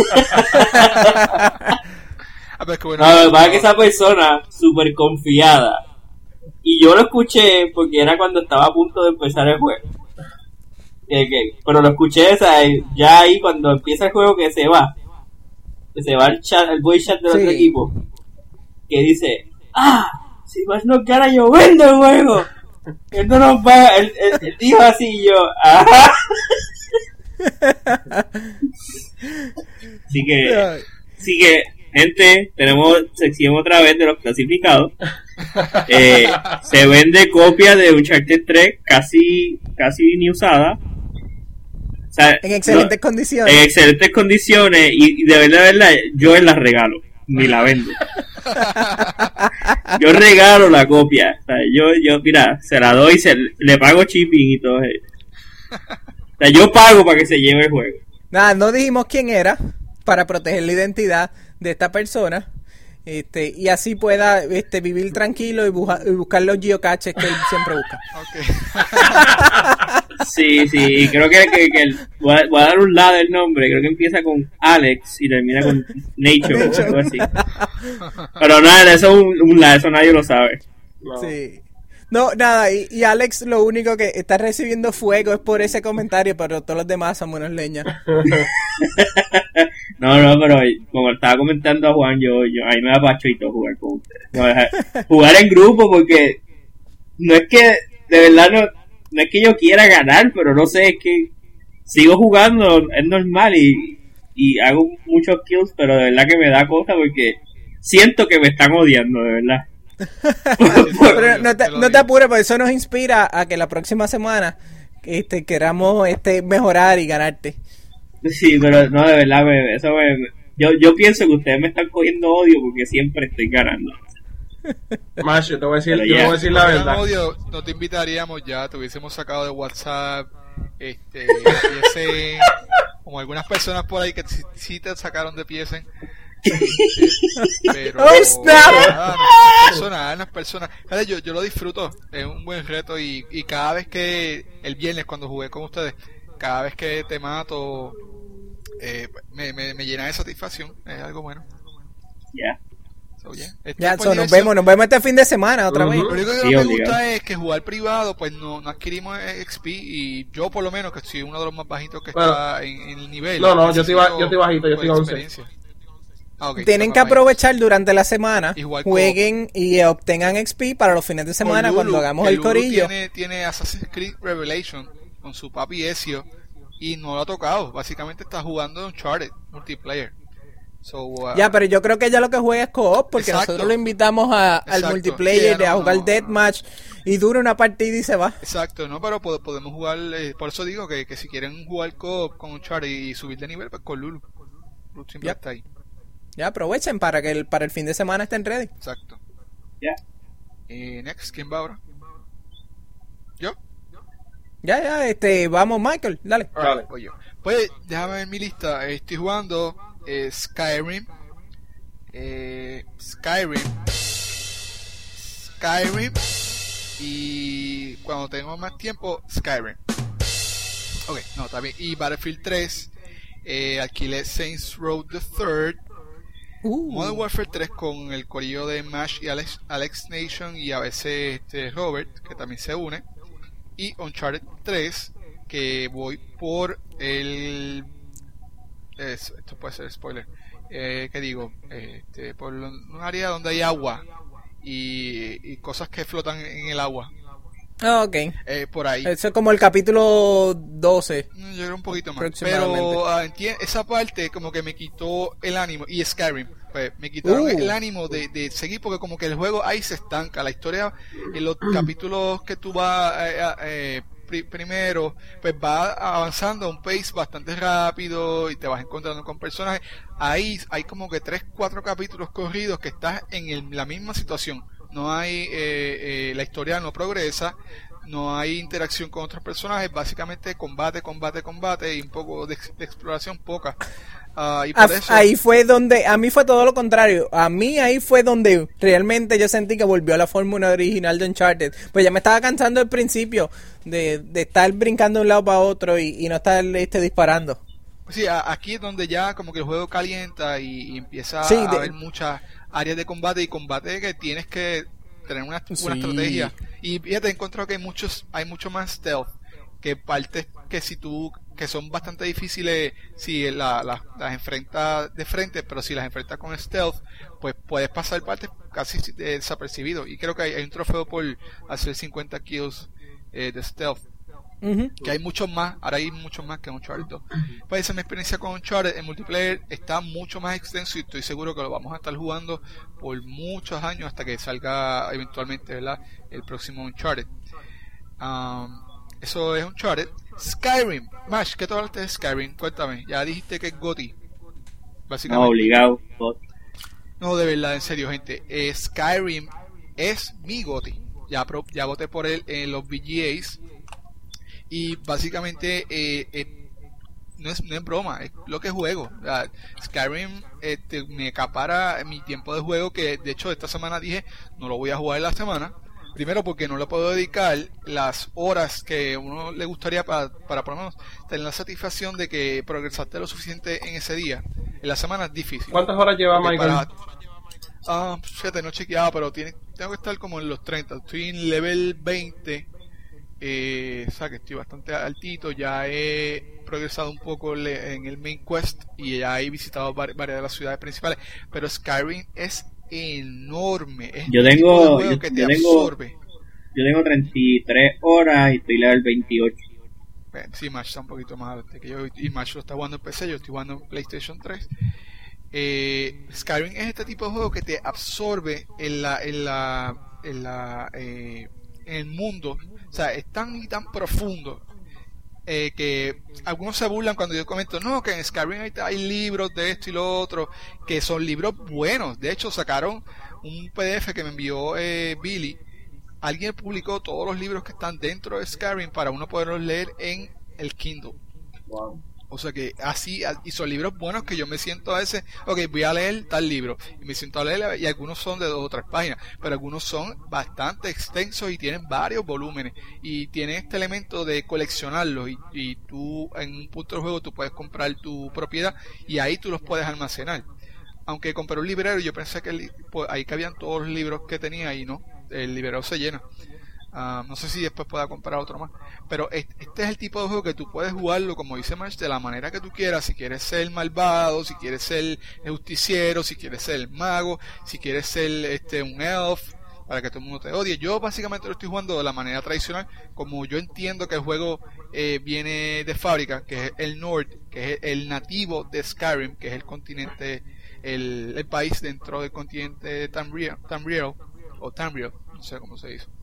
Speaker 2: Va que esa persona súper confiada, y yo lo escuché porque era cuando estaba a punto de empezar el juego, pero lo escuché, o sea, ya ahí cuando empieza el juego, que se va el chat, el voice chat del otro equipo, que dice: si más no cara, yo vendo el juego, esto no va. Él dijo así, y yo así que gente, tenemos sección otra vez de los clasificados. Se vende copia de Uncharted 3 casi ni usada, o sea,
Speaker 1: en excelentes condiciones.
Speaker 2: En excelentes condiciones, y de verdad, yo las regalo, ni la vendo. Yo regalo la copia, o sea, yo mira, se la doy, le pago shipping y todo eso. O sea, yo pago para que se lleve el juego.
Speaker 1: Nada, no dijimos quién era para proteger la identidad de esta persona, y así pueda vivir tranquilo y buscar los geocaches que él siempre busca.
Speaker 2: Sí, creo que voy a dar un lado del nombre, creo que empieza con Alex y termina con Nature o algo así. Pero nada, eso es un lado, eso nadie lo sabe.
Speaker 3: No.
Speaker 1: Sí. No, nada, y Alex lo único que está recibiendo fuego es por ese comentario, pero todos los demás son buenos leñas.
Speaker 2: No, pero como estaba comentando a Juan, yo a mí me da pachoito jugar con ustedes. Jugar en grupo, porque no es que, de verdad, no es que yo quiera ganar, pero no sé, es que sigo jugando, es normal, y hago muchos kills, pero de verdad que me da cosa porque siento que me están odiando, de verdad.
Speaker 1: Pero no te apures, porque eso nos inspira a que la próxima semana queramos mejorar y ganarte.
Speaker 2: Sí, pero no, de verdad, yo pienso que ustedes me están cogiendo odio porque siempre estoy ganando.
Speaker 3: Macho, yo te voy a decir la verdad.
Speaker 4: Odio, no te invitaríamos ya, te hubiésemos sacado de WhatsApp, como algunas personas por ahí que sí te sacaron de PSN. Pero
Speaker 1: ¡Oh, snap!
Speaker 4: Nada, no es personal. Yo lo disfruto, es un buen reto, y cada vez que el viernes cuando jugué con ustedes, cada vez que te mato, me llena de satisfacción, es algo bueno.
Speaker 2: Ya.
Speaker 1: Nos vemos este fin de semana otra vez.
Speaker 4: Lo único que no me gusta es que jugar privado, pues no adquirimos XP, y yo por lo menos, que soy uno de los más bajitos que está en el nivel.
Speaker 3: No, yo estoy bajito, yo estoy 11.
Speaker 1: Tienen que aprovechar durante la semana, jueguen y obtengan XP para los fines de semana cuando hagamos el corillo.
Speaker 4: Tiene Assassin's Creed Revelation con su papi Ezio y no lo ha tocado. Básicamente está jugando Uncharted multiplayer.
Speaker 1: Pero yo creo que ella lo que juega es co-op, porque nosotros lo invitamos al multiplayer, a jugar Deathmatch, y dura una partida y se va.
Speaker 4: Exacto, pero podemos jugar, por eso digo que si quieren jugar co-op con Uncharted y subir de nivel, pues con Lulu. Lulu siempre está ahí.
Speaker 1: Ya, aprovechen para el fin de semana estén ready.
Speaker 4: Exacto.
Speaker 2: Ya.
Speaker 4: Next, ¿quién va ahora? ¿Yo?
Speaker 1: Ya, vamos, Michael, dale.
Speaker 4: Right, pues yo. Pues, déjame ver mi lista. Estoy jugando Skyrim, y cuando tengo más tiempo, Skyrim. Ok, no, también. Y Battlefield 3, alquilé Saints Row the Third, Modern Warfare 3 con el corillo de Mash y Alex Nation y a veces Robert, que también se une. Y Uncharted 3, que voy por el... esto puede ser spoiler. ¿Qué digo? Por un área donde hay agua y cosas que flotan en el agua.
Speaker 1: Ok.
Speaker 4: Por ahí.
Speaker 1: Eso es como el capítulo 12.
Speaker 4: Yo creo un poquito más. Pero esa parte como que me quitó el ánimo. Y Skyrim, pues, me quitaron el ánimo de seguir, porque como que el juego ahí se estanca. La historia en los capítulos que tú vas primero, pues va avanzando a un pace bastante rápido y te vas encontrando con personajes. Ahí hay como que 3-4 capítulos corridos que estás en la misma situación. No hay, la historia no progresa, no hay interacción con otros personajes, básicamente combate y un poco de exploración, poca. Y por eso...
Speaker 1: Ahí fue donde, a mí fue todo lo contrario, a mí ahí fue donde realmente yo sentí que volvió a la fórmula original de Uncharted, pues ya me estaba cansando al principio de estar brincando de un lado para otro y no estar disparando.
Speaker 4: Sí, aquí es donde ya como que el juego calienta y empieza a haber muchas áreas de combate y combate que tienes que tener una estrategia. Y fíjate, he encontrado que hay mucho más stealth, que partes que son bastante difíciles si las enfrentas de frente, pero si las enfrentas con stealth, pues puedes pasar partes casi desapercibido. Y creo que hay un trofeo por hacer 50 kills de stealth. Que hay muchos más, ahora hay muchos más que Uncharted 2. Pues esa es mi experiencia con Uncharted. El multiplayer está mucho más extenso y estoy seguro que lo vamos a estar jugando por muchos años hasta que salga eventualmente, ¿verdad?, el próximo Uncharted. Eso es Uncharted. Skyrim, Mash, ¿qué te hablaste de Skyrim? Cuéntame, ya dijiste que es GOTY, básicamente.
Speaker 2: No, obligado.
Speaker 4: No, de verdad, en serio, gente, Skyrim es mi GOTY. Ya voté por él en los VGAs. Y básicamente no es broma, es lo que juego. Skyrim me acapara mi tiempo de juego, que de hecho esta semana dije no lo voy a jugar en la semana. Primero porque no le puedo dedicar las horas que uno le gustaría para por lo menos tener la satisfacción de que progresaste lo suficiente en ese día. En la semana es difícil.
Speaker 3: ¿Cuántas horas lleva Michael?
Speaker 4: Fíjate, no he chequeado, pero tengo que estar como en los 30. Estoy en level 20. O sea que estoy bastante altito. Ya he progresado un poco en el main quest y ya he visitado varias de las ciudades principales, pero Skyrim es enorme. Es
Speaker 2: yo tengo 33 horas y estoy level 28.
Speaker 4: Sí, Match está un poquito más alto que yo, y Match lo está jugando en PC, yo estoy jugando en PlayStation 3. Skyrim es este tipo de juego que te absorbe en el mundo. O sea, es tan y tan profundo que algunos se burlan cuando yo comento, no, que en Skyrim hay libros de esto y lo otro, que son libros buenos. De hecho, sacaron un PDF que me envió Billy. Alguien publicó todos los libros que están dentro de Skyrim para uno poderlos leer en el Kindle.
Speaker 2: Wow.
Speaker 4: O sea que así, y son libros buenos que yo me siento a veces, voy a leer tal libro, y me siento a leer, y algunos son de 2 o 3 páginas, pero algunos son bastante extensos y tienen varios volúmenes, y tienen este elemento de coleccionarlos, y tú en un punto del juego tú puedes comprar tu propiedad, y ahí tú los puedes almacenar. Aunque compré un librero, yo pensé que ahí cabían todos los libros que tenía, y no, el librero se llena. No sé si después pueda comprar otro más, pero este es el tipo de juego que tú puedes jugarlo, como dice March, de la manera que tú quieras. Si quieres ser malvado, si quieres ser el justiciero, si quieres ser el mago, si quieres ser un elf, para que todo el mundo te odie. Yo básicamente lo estoy jugando de la manera tradicional, como yo entiendo que el juego viene de fábrica, que es el Nord, que es el nativo de Skyrim, que es el continente, el país dentro del continente Tamriel, o Tamriel, no sé cómo se dice.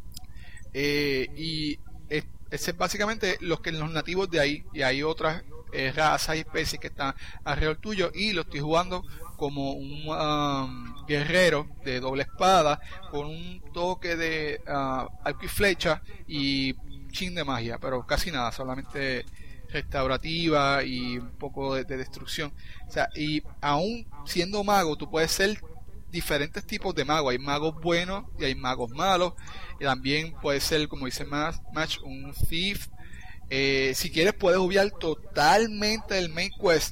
Speaker 4: Y ese es básicamente los nativos de ahí, y hay otras razas y especies que están alrededor tuyo, y lo estoy jugando como un guerrero de doble espada con un toque de arco y flecha y chin de magia, pero casi nada, solamente restaurativa y un poco de destrucción. O sea, y aún siendo mago tú puedes ser diferentes tipos de magos. Hay magos buenos y hay magos malos, y también puede ser, como dice Match, un thief. Si quieres puedes obviar totalmente el main quest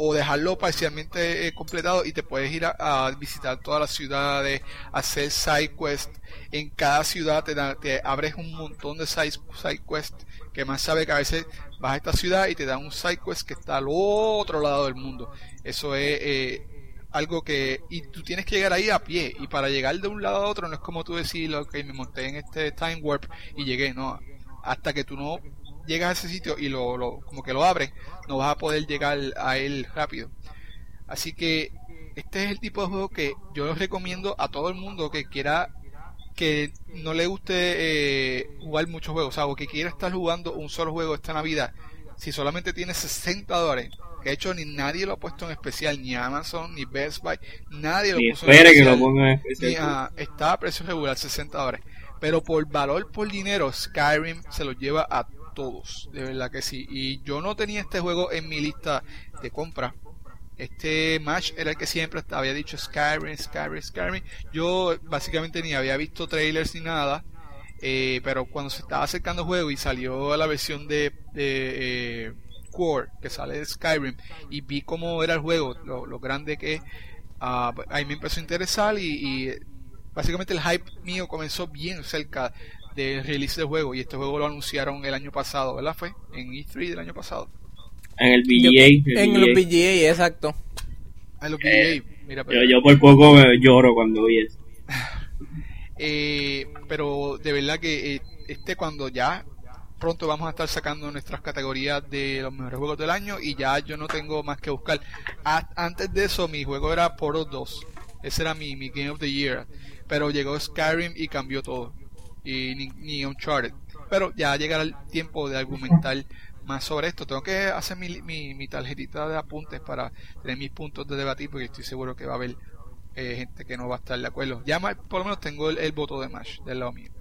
Speaker 4: o dejarlo parcialmente completado y te puedes ir a visitar todas las ciudades, hacer side quest. En cada ciudad te abres un montón de side quest, que más sabe que a veces vas a esta ciudad y te dan un side quest que está al otro lado del mundo. Eso es algo que, y tú tienes que llegar ahí a pie, y para llegar de un lado a otro no es como tú decir, ok, me monté en este time warp y llegué, no, hasta que tú no llegas a ese sitio y como que lo abres, no vas a poder llegar a él rápido. Así que este es el tipo de juego que yo les recomiendo a todo el mundo que quiera, que no le guste jugar muchos juegos, o que quiera estar jugando un solo juego esta Navidad. Si solamente tiene $60, que de hecho ni nadie lo ha puesto en especial, ni Amazon, ni Best Buy, nadie lo puso en especial,
Speaker 2: que lo ponga en especial.
Speaker 4: Está a precio regular, $60, pero por valor, por dinero, Skyrim se lo lleva a todos, de verdad que sí. Y yo no tenía este juego en mi lista de compra. Este Match era el que siempre había dicho Skyrim. Yo básicamente ni había visto trailers ni nada, pero cuando se estaba acercando el juego y salió la versión de Core, que sale de Skyrim, y vi cómo era el juego, lo grande que es, ahí me empezó a interesar y básicamente el hype mío comenzó bien cerca del release del juego, y este juego lo anunciaron el año pasado, ¿verdad? Fue en E3 del año pasado.
Speaker 2: En el VGA.
Speaker 1: En los VGA, exacto.
Speaker 4: En los VGA, mira. Pero
Speaker 2: yo por poco me lloro cuando vi eso.
Speaker 4: Pero de verdad que cuando ya pronto vamos a estar sacando nuestras categorías de los mejores juegos del año, y ya yo no tengo más que buscar. Antes de eso mi juego era Portal 2, ese era mi Game of the Year, pero llegó Skyrim y cambió todo, y ni Uncharted. Pero ya llegará el tiempo de argumentar más sobre esto. Tengo que hacer mi tarjetita de apuntes para tener mis puntos de debatir, porque estoy seguro que va a haber gente que no va a estar de acuerdo. Ya por lo menos tengo el voto de Match del lado mío.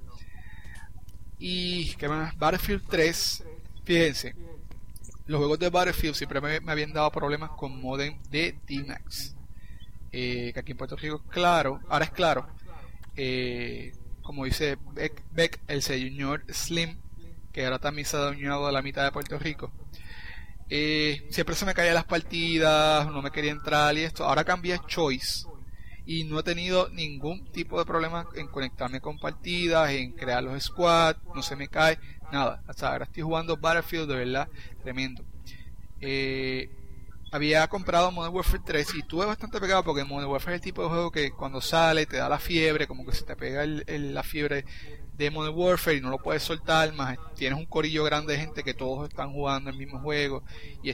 Speaker 4: Y ¿qué más? Battlefield 3, fíjense, los juegos de Battlefield siempre me habían dado problemas con modem de DMAX, que aquí en Puerto Rico ahora es claro, como dice Beck, el señor Slim, que ahora también se ha adueñado de la mitad de Puerto Rico. Siempre se me caían las partidas, no me quería entrar y esto. Ahora cambié a Choice y no he tenido ningún tipo de problema en conectarme con partidas, en crear los squads, no se me cae nada. Hasta ahora estoy jugando Battlefield, de verdad, tremendo. Había comprado Modern Warfare 3 y estuve bastante pegado, porque Modern Warfare es el tipo de juego que cuando sale te da la fiebre, como que se te pega la fiebre de Modern Warfare y no lo puedes soltar, más tienes un corillo grande de gente que todos están jugando el mismo juego, y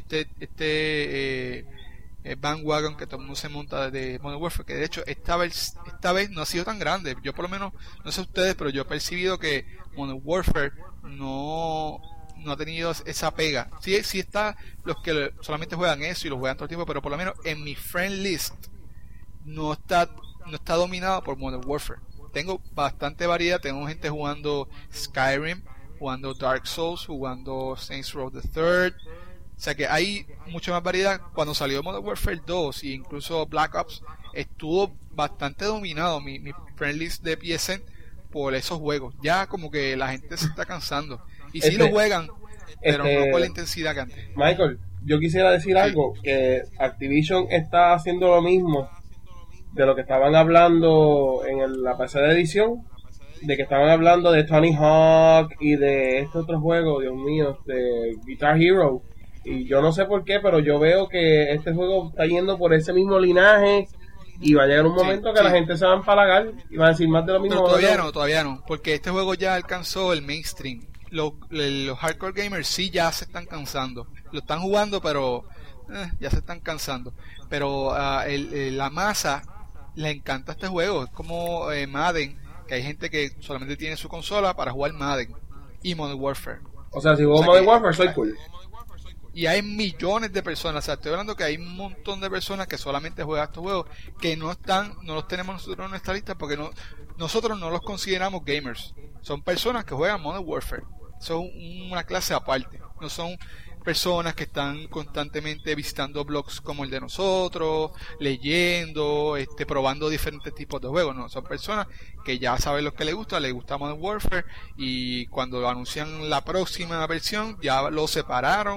Speaker 4: bandwagon que todo el mundo se monta de Modern Warfare, que de hecho esta vez no ha sido tan grande. Yo por lo menos, no sé ustedes, pero yo he percibido que Modern Warfare no ha tenido esa pega. Sí está los que solamente juegan eso y lo juegan todo el tiempo, pero por lo menos en mi friend list no está dominado por Modern Warfare. Tengo bastante variedad, tengo gente jugando Skyrim, jugando Dark Souls, jugando Saints Row the Third. O sea que hay mucha más variedad. Cuando salió Modern Warfare 2 e incluso Black Ops, estuvo bastante dominado mi friend list de PSN por esos juegos. Ya como que la gente se está cansando. Y sí lo juegan, pero no con la intensidad que antes.
Speaker 3: Michael, yo quisiera decir algo, que Activision está haciendo lo mismo de lo que estaban hablando en la pasada edición, de que estaban hablando de Tony Hawk y de este otro juego, Dios mío, de Guitar Hero. Y yo no sé por qué, pero yo veo que este juego está yendo por ese mismo linaje, y va a llegar un momento que la gente se va a empalagar y va a decir más de lo mismo.
Speaker 4: Pero todavía no, porque este juego ya alcanzó el mainstream. Los hardcore gamers sí ya se están cansando. Lo están jugando, pero ya se están cansando. Pero la masa le encanta este juego. Es como Madden, que hay gente que solamente tiene su consola para jugar Madden y Modern Warfare.
Speaker 3: O sea, si juego Modern Warfare soy cool.
Speaker 4: Y hay millones de personas, o sea, estoy hablando que hay un montón de personas que solamente juegan estos juegos, que no los tenemos nosotros en nuestra lista, porque nosotros no los consideramos gamers. Son personas que juegan Modern Warfare. Son una clase aparte. No son personas que están constantemente visitando blogs como el de nosotros, leyendo, probando diferentes tipos de juegos. No, son personas que ya saben lo que les gusta Modern Warfare, y cuando anuncian la próxima versión ya lo separaron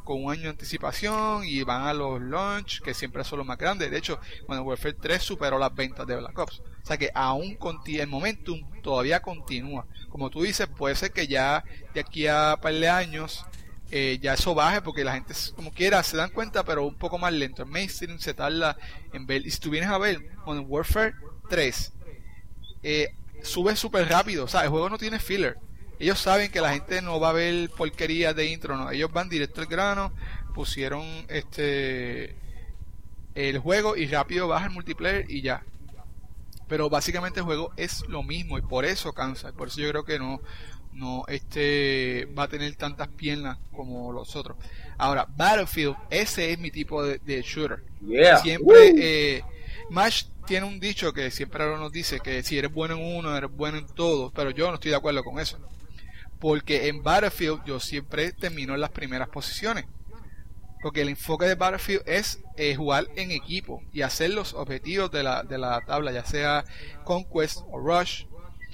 Speaker 4: con un año de anticipación y van a los launch, que siempre son los más grandes. De hecho, Modern Warfare 3 superó las ventas de Black Ops. O sea que aún el momentum todavía continúa. Como tú dices, puede ser que ya de aquí a un par de años ya eso baje, porque la gente como quiera se dan cuenta, pero un poco más lento. El mainstream se tarda en ver. Y si tú vienes a ver Modern Warfare 3, sube súper rápido. O sea, el juego no tiene filler. Ellos saben que la gente no va a ver porquerías de intro, no. Ellos van directo al grano, pusieron el juego y rápido baja el multiplayer y ya. Pero básicamente el juego es lo mismo y por eso cansa. Por eso yo creo que no va a tener tantas piernas como los otros. Ahora, Battlefield, ese es mi tipo de shooter.
Speaker 3: Yeah.
Speaker 4: Siempre Match tiene un dicho que siempre nos dice que si eres bueno en uno, eres bueno en todo, pero yo no estoy de acuerdo con eso. Porque en Battlefield yo siempre termino en las primeras posiciones. Porque el enfoque de Battlefield es jugar en equipo y hacer los objetivos de la tabla, ya sea Conquest o Rush.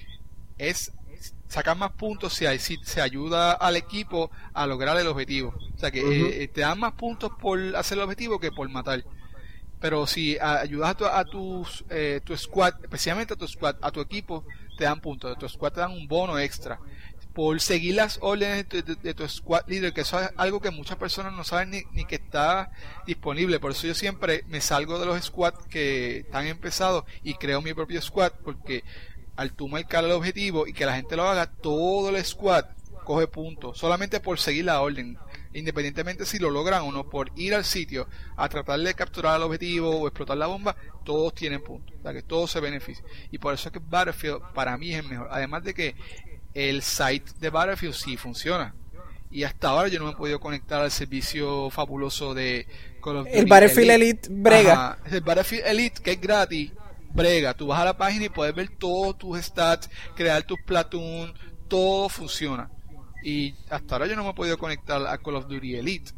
Speaker 4: Es sacar más puntos si se ayuda al equipo a lograr el objetivo. O sea que te dan más puntos por hacer el objetivo que por matar. Pero si ayudas a tu squad, especialmente a tu squad, a tu equipo, te dan puntos. A tu squad te dan un bono extra por seguir las órdenes de tu squad leader, que eso es algo que muchas personas no saben ni que está disponible. Por eso yo siempre me salgo de los squads que están empezados y creo mi propio squad, porque al tú marcar el objetivo y que la gente lo haga, todo el squad coge puntos solamente por seguir la orden, independientemente si lo logran o no. Por ir al sitio a tratar de capturar el objetivo o explotar la bomba, todos tienen puntos, o sea que todos se benefician. Y por eso es que Battlefield para mí es el mejor, además de que el site de Battlefield sí funciona, y hasta ahora yo no me he podido conectar al servicio fabuloso de Call of Duty.
Speaker 1: El Battlefield Elite brega.
Speaker 4: Ajá, el Battlefield Elite, que es gratis, brega. Tú vas a la página y puedes ver todos tus stats, crear tus platoon, todo funciona. Y hasta ahora yo no me he podido conectar a Call of Duty Elite.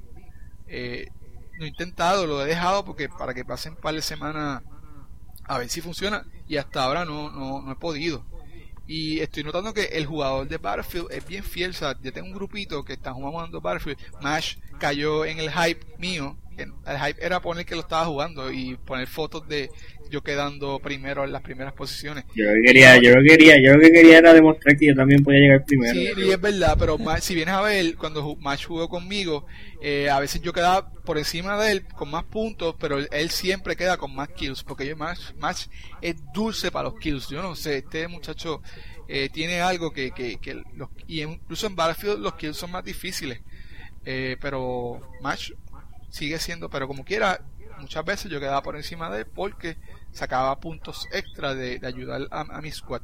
Speaker 4: Lo he intentado, lo he dejado porque para que pasen un par de semanas a ver si funciona, y hasta ahora no he podido. Y estoy notando que el jugador de Battlefield es bien fiel. O sea, yo tengo un grupito que están jugando Battlefield. Mash cayó en el hype mío. El hype era poner que lo estaba jugando y poner fotos de yo quedando primero en las primeras posiciones.
Speaker 2: Yo lo que quería era demostrar que yo también podía llegar primero.
Speaker 4: Sí, y es verdad, pero si vienes a ver, cuando Mash jugó conmigo, a veces yo quedaba por encima de él con más puntos, pero él siempre queda con más kills, porque Mash es dulce para los kills. Yo no sé, este muchacho tiene algo y incluso en Battlefield los kills son más difíciles, pero Mash sigue siendo, pero como quiera, muchas veces yo quedaba por encima de él porque sacaba puntos extra de ayudar a mi squad.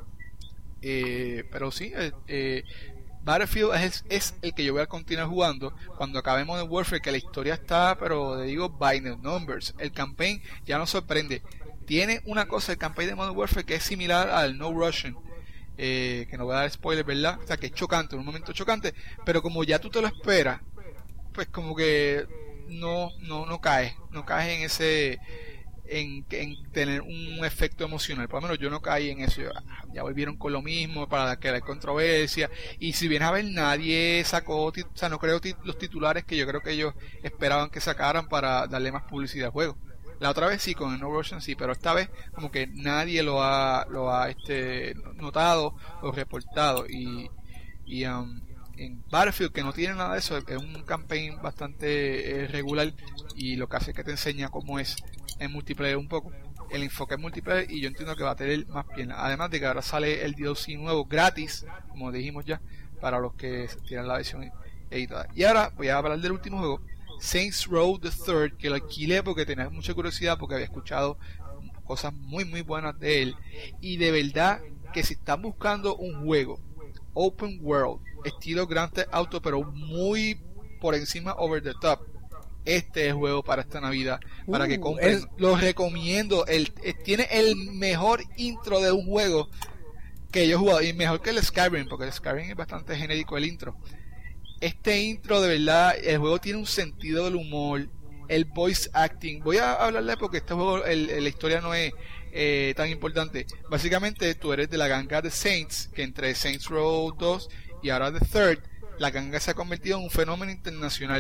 Speaker 4: Pero sí, Battlefield es el que yo voy a continuar jugando cuando acabemos de Warfare, que la historia está, pero te digo, by the numbers. El campaign ya nos sorprende. Tiene una cosa el campaign de Modern Warfare que es similar al No Russian, que no voy a dar spoiler, ¿verdad? O sea, que es chocante, un momento chocante, pero como ya tú te lo esperas, pues como que no caes en ese en tener un efecto emocional. Por lo menos yo no caí en eso. Ya volvieron con lo mismo para crear controversia, y si vienes a ver, nadie sacó, o sea, no creo los titulares que yo creo que ellos esperaban que sacaran para darle más publicidad al juego. La otra vez sí, con el No Russian sí, pero esta vez como que nadie lo ha notado o reportado. Y en Battlefield, que no tiene nada de eso, es un campaign bastante regular, y lo que hace es que te enseña cómo es en multiplayer un poco. El enfoque en multiplayer, y yo entiendo que va a tener más piernas. Además de que ahora sale el DLC nuevo gratis, como dijimos ya, para los que tienen la versión editada. Y ahora voy a hablar del último juego, Saints Row the Third, que lo alquilé porque tenía mucha curiosidad, porque había escuchado cosas muy muy buenas de él. Y de verdad que si están buscando un juego open world, estilo Grand Theft Auto, pero muy por encima, over the top, este es el juego para esta Navidad, para que compren. Lo recomiendo. Tiene el mejor intro de un juego que yo he jugado, y mejor que el Skyrim, porque el Skyrim es bastante genérico el intro. Este intro, de verdad, el juego tiene un sentido del humor, el voice acting. Voy a hablarle porque este juego, la historia no es tan importante. Básicamente tú eres de la ganga de Saints, que entre Saints Row 2 y ahora The Third, la ganga se ha convertido en un fenómeno internacional,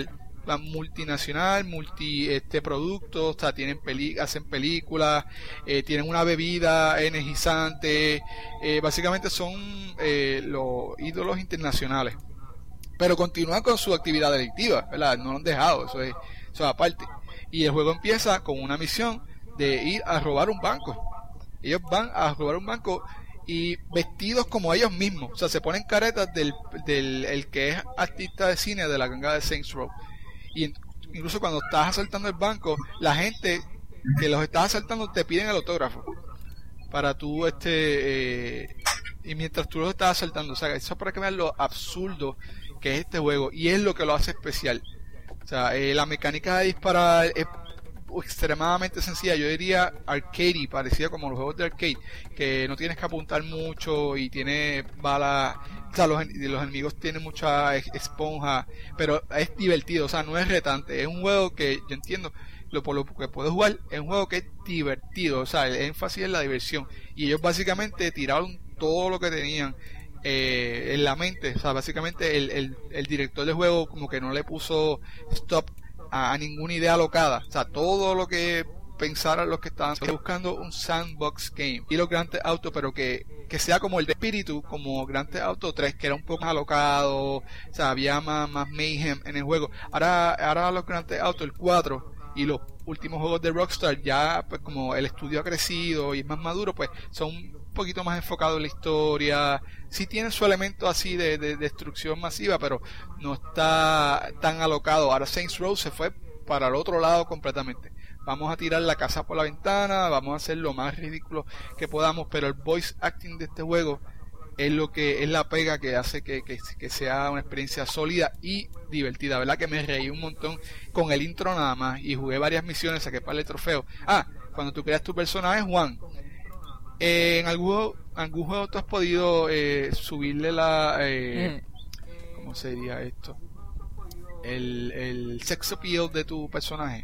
Speaker 4: multinacional, productos, o sea, hacen películas, tienen una bebida energizante, básicamente son los ídolos internacionales, pero continúan con su actividad delictiva, ¿verdad? No lo han dejado, eso es aparte. Y el juego empieza con una misión de ir a robar un banco. Ellos van a robar un banco y vestidos como ellos mismos, o sea, se ponen caretas del el que es artista de cine de la ganga de Saints Row. Y incluso cuando estás asaltando el banco, la gente que los estás asaltando te piden el autógrafo para tú y mientras tú los estás asaltando, o sea, eso es para que vean lo absurdo que es este juego, y es lo que lo hace especial. O sea, la mecánica de disparar es extremadamente sencilla, yo diría arcade, parecida como los juegos de arcade, que no tienes que apuntar mucho y tiene balas, o sea, los enemigos tienen mucha esponja, pero es divertido, o sea, no es retante, es un juego que yo entiendo, por lo que puedes jugar, es un juego que es divertido, o sea, el énfasis es la diversión, y ellos básicamente tiraron todo lo que tenían en la mente, o sea, básicamente el director del juego como que no le puso stop a ninguna idea alocada, o sea, todo lo que pensaran los que estaban buscando un sandbox game, y los Grand Theft Auto, pero que sea como el de espíritu, como Grand Theft Auto 3, que era un poco más alocado, o sea, había más mayhem en el juego. Ahora los Grand Theft Auto, el 4 y los últimos juegos de Rockstar, ya pues como el estudio ha crecido y es más maduro, pues son un poquito más enfocados en la historia. Sí tienen su elemento así de destrucción masiva, pero no está tan alocado. Ahora Saints Row se fue para el otro lado completamente. Vamos a tirar la casa por la ventana, vamos a hacer lo más ridículo que podamos, pero el voice acting de este juego es lo que es la pega que hace que sea una experiencia sólida y divertida. ¿Verdad? Que me reí un montón con el intro nada más y jugué varias misiones, saqué para el trofeo. Cuando tú creas tu personaje, Juan, en algún juego tú has podido subirle ¿cómo sería esto? El sex appeal de tu personaje.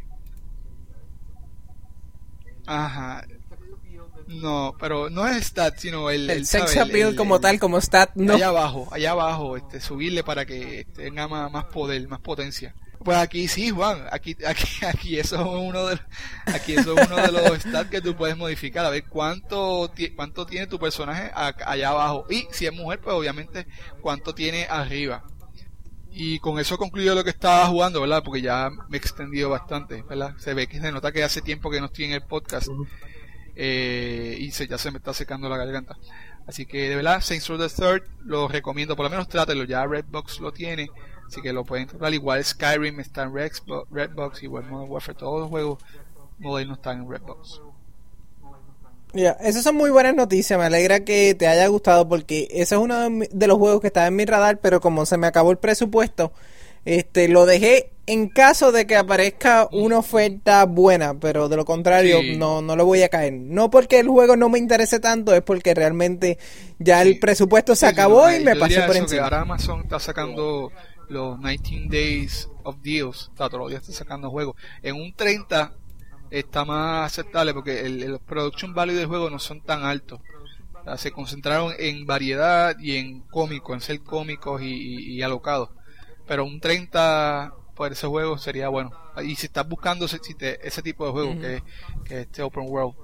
Speaker 4: Ajá. No, pero no es el stat, sino el
Speaker 1: sex appeal como tal, como stat, no.
Speaker 4: Allá abajo, subirle para que tenga más poder, más potencia. Pues aquí sí, Juan, aquí eso es uno de los stats que tú puedes modificar, a ver cuánto tiene tu personaje allá abajo, y si es mujer, pues obviamente cuánto tiene arriba. Y con eso concluyo lo que estaba jugando, ¿verdad? Porque ya me he extendido bastante, ¿verdad? Se nota que hace tiempo que no estoy en el podcast. Y ya se me está secando la garganta. Así que de verdad, Saints Row the Third lo recomiendo, por lo menos trátelo, ya Redbox lo tiene, así que lo pueden tratar. Igual Skyrim está en Redbox, igual Modern Warfare, todos los juegos modernos están en Redbox.
Speaker 1: Esas son muy buenas noticias, me alegra que te haya gustado, porque ese es uno de los juegos que estaba en mi radar, pero como se me acabó el presupuesto, lo dejé en caso de que aparezca una oferta buena, pero de lo contrario no lo voy a caer. No porque el juego no me interese tanto, es porque realmente ya el presupuesto se acabó y me pasé por encima.
Speaker 4: Ahora Amazon está sacando los 19 Days of Deals, todos los días está sacando juegos. En un 30 está más aceptable porque el production value del juego no son tan altos. O sea, se concentraron en variedad y en cómicos, en ser cómicos y alocados. Pero un 30 por ese juego sería bueno. Y si estás buscando ese tipo de juego, que este open world,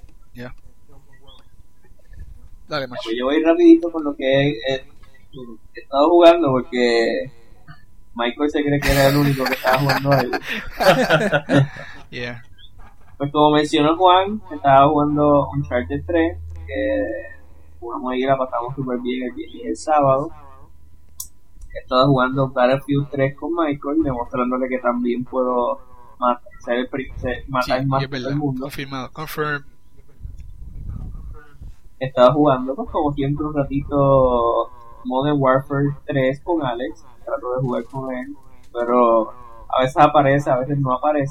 Speaker 4: dale, macho.
Speaker 2: Pues yo voy rapidito con lo que he estado jugando, porque Michael se cree que era el único que estaba jugando a él. Pues como mencionó Juan, estaba jugando Uncharted 3, que jugamos ahí y la pasamos súper bien el viernes y el sábado. Estaba jugando Battlefield 3 con Michael, demostrándole que también puedo matar más del mundo.
Speaker 4: Confirmado, confirmed.
Speaker 2: Estaba jugando, pues como siempre, un ratito Modern Warfare 3 con Alex. Trato de jugar con él, pero a veces aparece, a veces no aparece.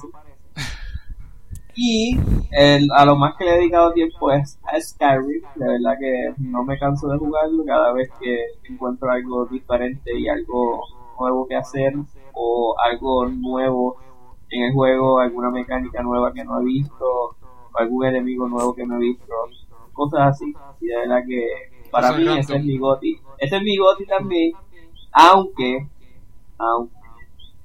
Speaker 2: Y a lo más que le he dedicado tiempo es a Skyrim. De verdad que no me canso de jugarlo. Cada vez que encuentro algo diferente y algo nuevo que hacer, o algo nuevo en el juego, alguna mecánica nueva que no he visto, o algún enemigo nuevo que no he visto, cosas así. Y de verdad que para mí ese es mi GOTY. Ese es mi GOTY también, aunque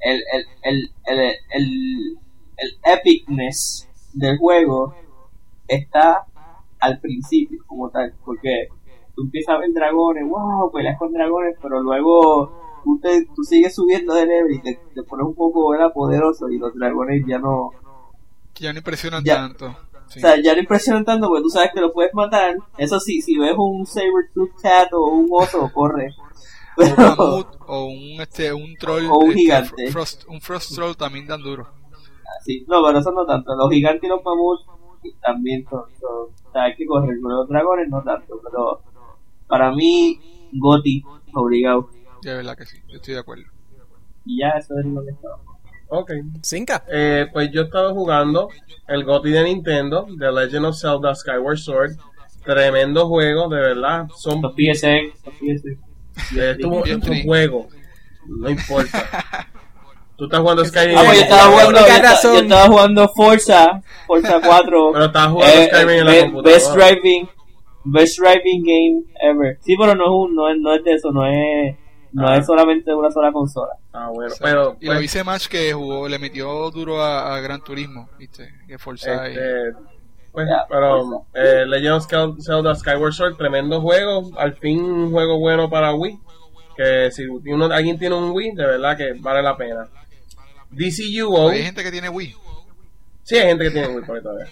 Speaker 2: el epicness del juego está al principio como tal, porque tú empiezas a ver dragones, wow, peleas con dragones, pero luego tú sigues subiendo de level y te pones un poco, ¿verdad?, poderoso, y los dragones ya no
Speaker 4: impresionan
Speaker 2: ya,
Speaker 4: tanto. Sí.
Speaker 2: O sea, ya no impresionan tanto porque tú sabes que lo puedes matar. Eso sí, si ves un saber-tooth cat o un oso, corre.
Speaker 4: Pero, o un mamut, o un troll,
Speaker 2: o un gigante.
Speaker 4: Un frost troll también dan duro.
Speaker 2: Sí, no, pero eso no tanto. Los gigantes y los mamuts también son, o sea, hay que correr. Con los dragones no tanto, pero para mí, GOTY, obligado.
Speaker 4: De verdad que sí, yo estoy de acuerdo.
Speaker 2: Y ya, eso es lo que estaba.
Speaker 3: Ok.
Speaker 1: Cinca.
Speaker 3: Pues yo estaba jugando el GOTY de Nintendo, The Legend of Zelda Skyward Sword. Tremendo juego, de verdad. Son
Speaker 2: Los PSX.
Speaker 3: es tu juego, no importa. Tú estás jugando Skyrim.
Speaker 2: Pues yo estaba jugando Forza 4.
Speaker 3: Pero estabas jugando Skyrim en la computadora.
Speaker 2: Best driving game ever. Sí, pero no es de eso, no es solamente de una sola consola.
Speaker 3: Ah, bueno,
Speaker 4: o sea,
Speaker 3: pero
Speaker 4: y lo hice más que jugó, le metió duro a Gran Turismo, ¿viste? Que Forza
Speaker 3: pues,
Speaker 2: ya,
Speaker 3: pero Legend of Zelda Skyward Sword, tremendo juego, al fin un juego bueno para Wii, que si alguien tiene un Wii, de verdad que vale la pena. DCUO.
Speaker 4: Hay gente que tiene Wii.
Speaker 3: Sí, hay gente que tiene Wii por ahí todavía.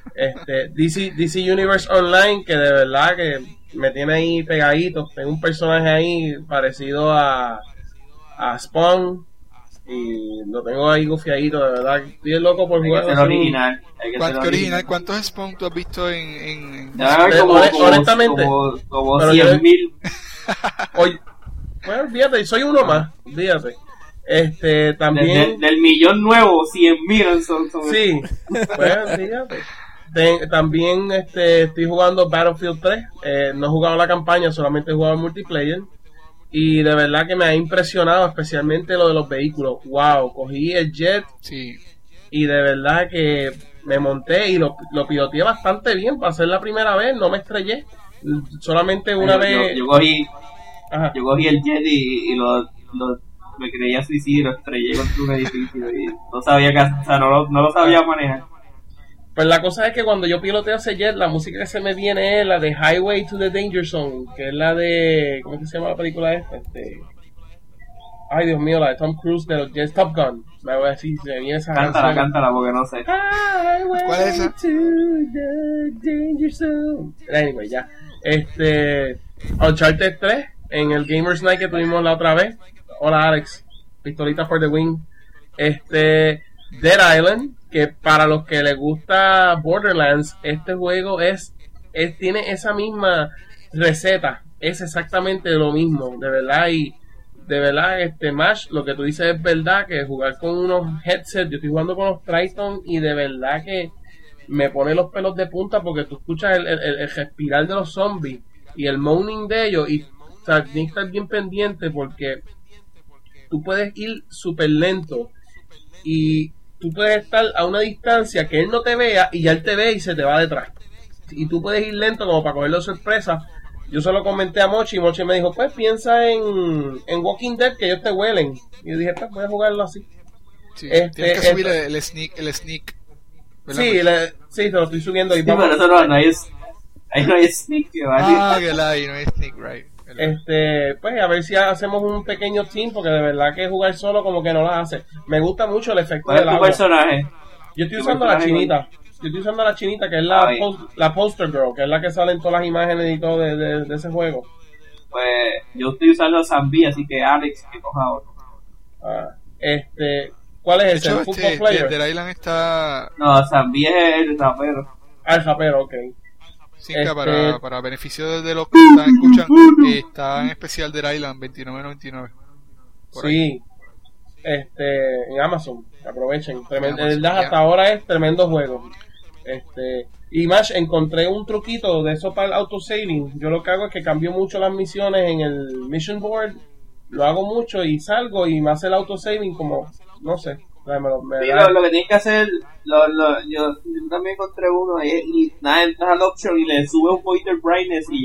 Speaker 3: DC Universe Online, que de verdad que me tiene ahí pegadito. Tengo un personaje ahí parecido a Spawn y lo tengo ahí gufiadito, de verdad. Estoy loco por jugar.
Speaker 2: Hay que ser original.
Speaker 4: ¿Cuántos Spawn tú has visto en...
Speaker 3: honestamente,
Speaker 2: como 100,000.
Speaker 3: Oye, bueno, fíjate, soy uno más, fíjate. También
Speaker 2: del millón nuevo, 100,000 son.
Speaker 3: Sí, bueno, fíjate. También estoy jugando Battlefield 3. No he jugado la campaña, solamente he jugado el multiplayer. Y de verdad que me ha impresionado, especialmente lo de los vehículos. Wow, cogí el jet.
Speaker 4: Sí.
Speaker 3: Y de verdad que me monté y lo piloteé bastante bien para ser la primera vez. No me estrellé. Solamente una vez.
Speaker 2: Yo cogí el jet y me creía suicidio, lo estrellé contra un edificio y no sabía no lo sabía manejar.
Speaker 3: Pues la cosa es que cuando yo piloteo ese jet, la música que se me viene es la de Highway to the Danger Zone, que es la de... ¿Cómo es que se llama la película esta? Ay, Dios mío, la de Tom Cruise de los Jets, Top Gun. Me voy a decir, se me viene esa canción.
Speaker 2: Cántala porque no sé.
Speaker 3: Highway
Speaker 4: ¿Cuál es esa?
Speaker 3: to the Danger Zone. Anyway, ya. Uncharted 3, en el Gamers Night que tuvimos la otra vez. Hola, Alex. Pistolita for the win. Dead Island, que para los que les gusta Borderlands, este juego tiene esa misma receta, es exactamente lo mismo, de verdad. Y de verdad, Mash, lo que tú dices es verdad, que jugar con unos headsets, yo estoy jugando con los Triton y de verdad que me pone los pelos de punta porque tú escuchas el respirar de los zombies y el moaning de ellos, y o sea, tienes que estar bien pendiente porque tú puedes ir súper lento y tú puedes estar a una distancia que él no te vea y ya él te ve y se te va detrás. Y tú puedes ir lento como para cogerlo de sorpresa. Yo se lo comenté a Mochi y Mochi me dijo, pues piensa en Walking Dead, que ellos te huelen. Y yo dije, pues voy a jugarlo así.
Speaker 4: Sí, tienes que subir el sneak.
Speaker 3: Sí, te lo estoy subiendo. Y
Speaker 2: sí, pero eso no hay sneak.
Speaker 4: Que no hay sneak, right.
Speaker 3: Pues a ver si hacemos un pequeño team, porque de verdad que jugar solo como que no la hace. Me gusta mucho el efecto del agua.
Speaker 2: ¿Cuál es tu personaje?
Speaker 3: Yo estoy usando la chinita. Yo estoy usando la chinita, que es la poster girl, que es la que sale en todas las imágenes y todo de ese juego.
Speaker 2: Pues yo estoy usando a Zambi, así que Alex, que coja otro.
Speaker 3: ¿Cuál es ese?
Speaker 4: ¿El
Speaker 3: Football Player?
Speaker 4: Dead Island está...
Speaker 2: No, Zambi es el rapero.
Speaker 3: El rapero, ok.
Speaker 4: Sí, para beneficio de los que están escuchando, está en especial Dead Island $29.99.
Speaker 3: Sí, en Amazon, aprovechen. Hasta ahora es tremendo juego. Y más, encontré un truquito de eso para el autosaving. Yo lo que hago es que cambio mucho las misiones en el mission board, lo hago mucho y salgo y me hace el autosaving como, no sé.
Speaker 2: Lo que tienes que hacer, yo también encontré uno y nada, entras al option y le subes un poquito el brightness y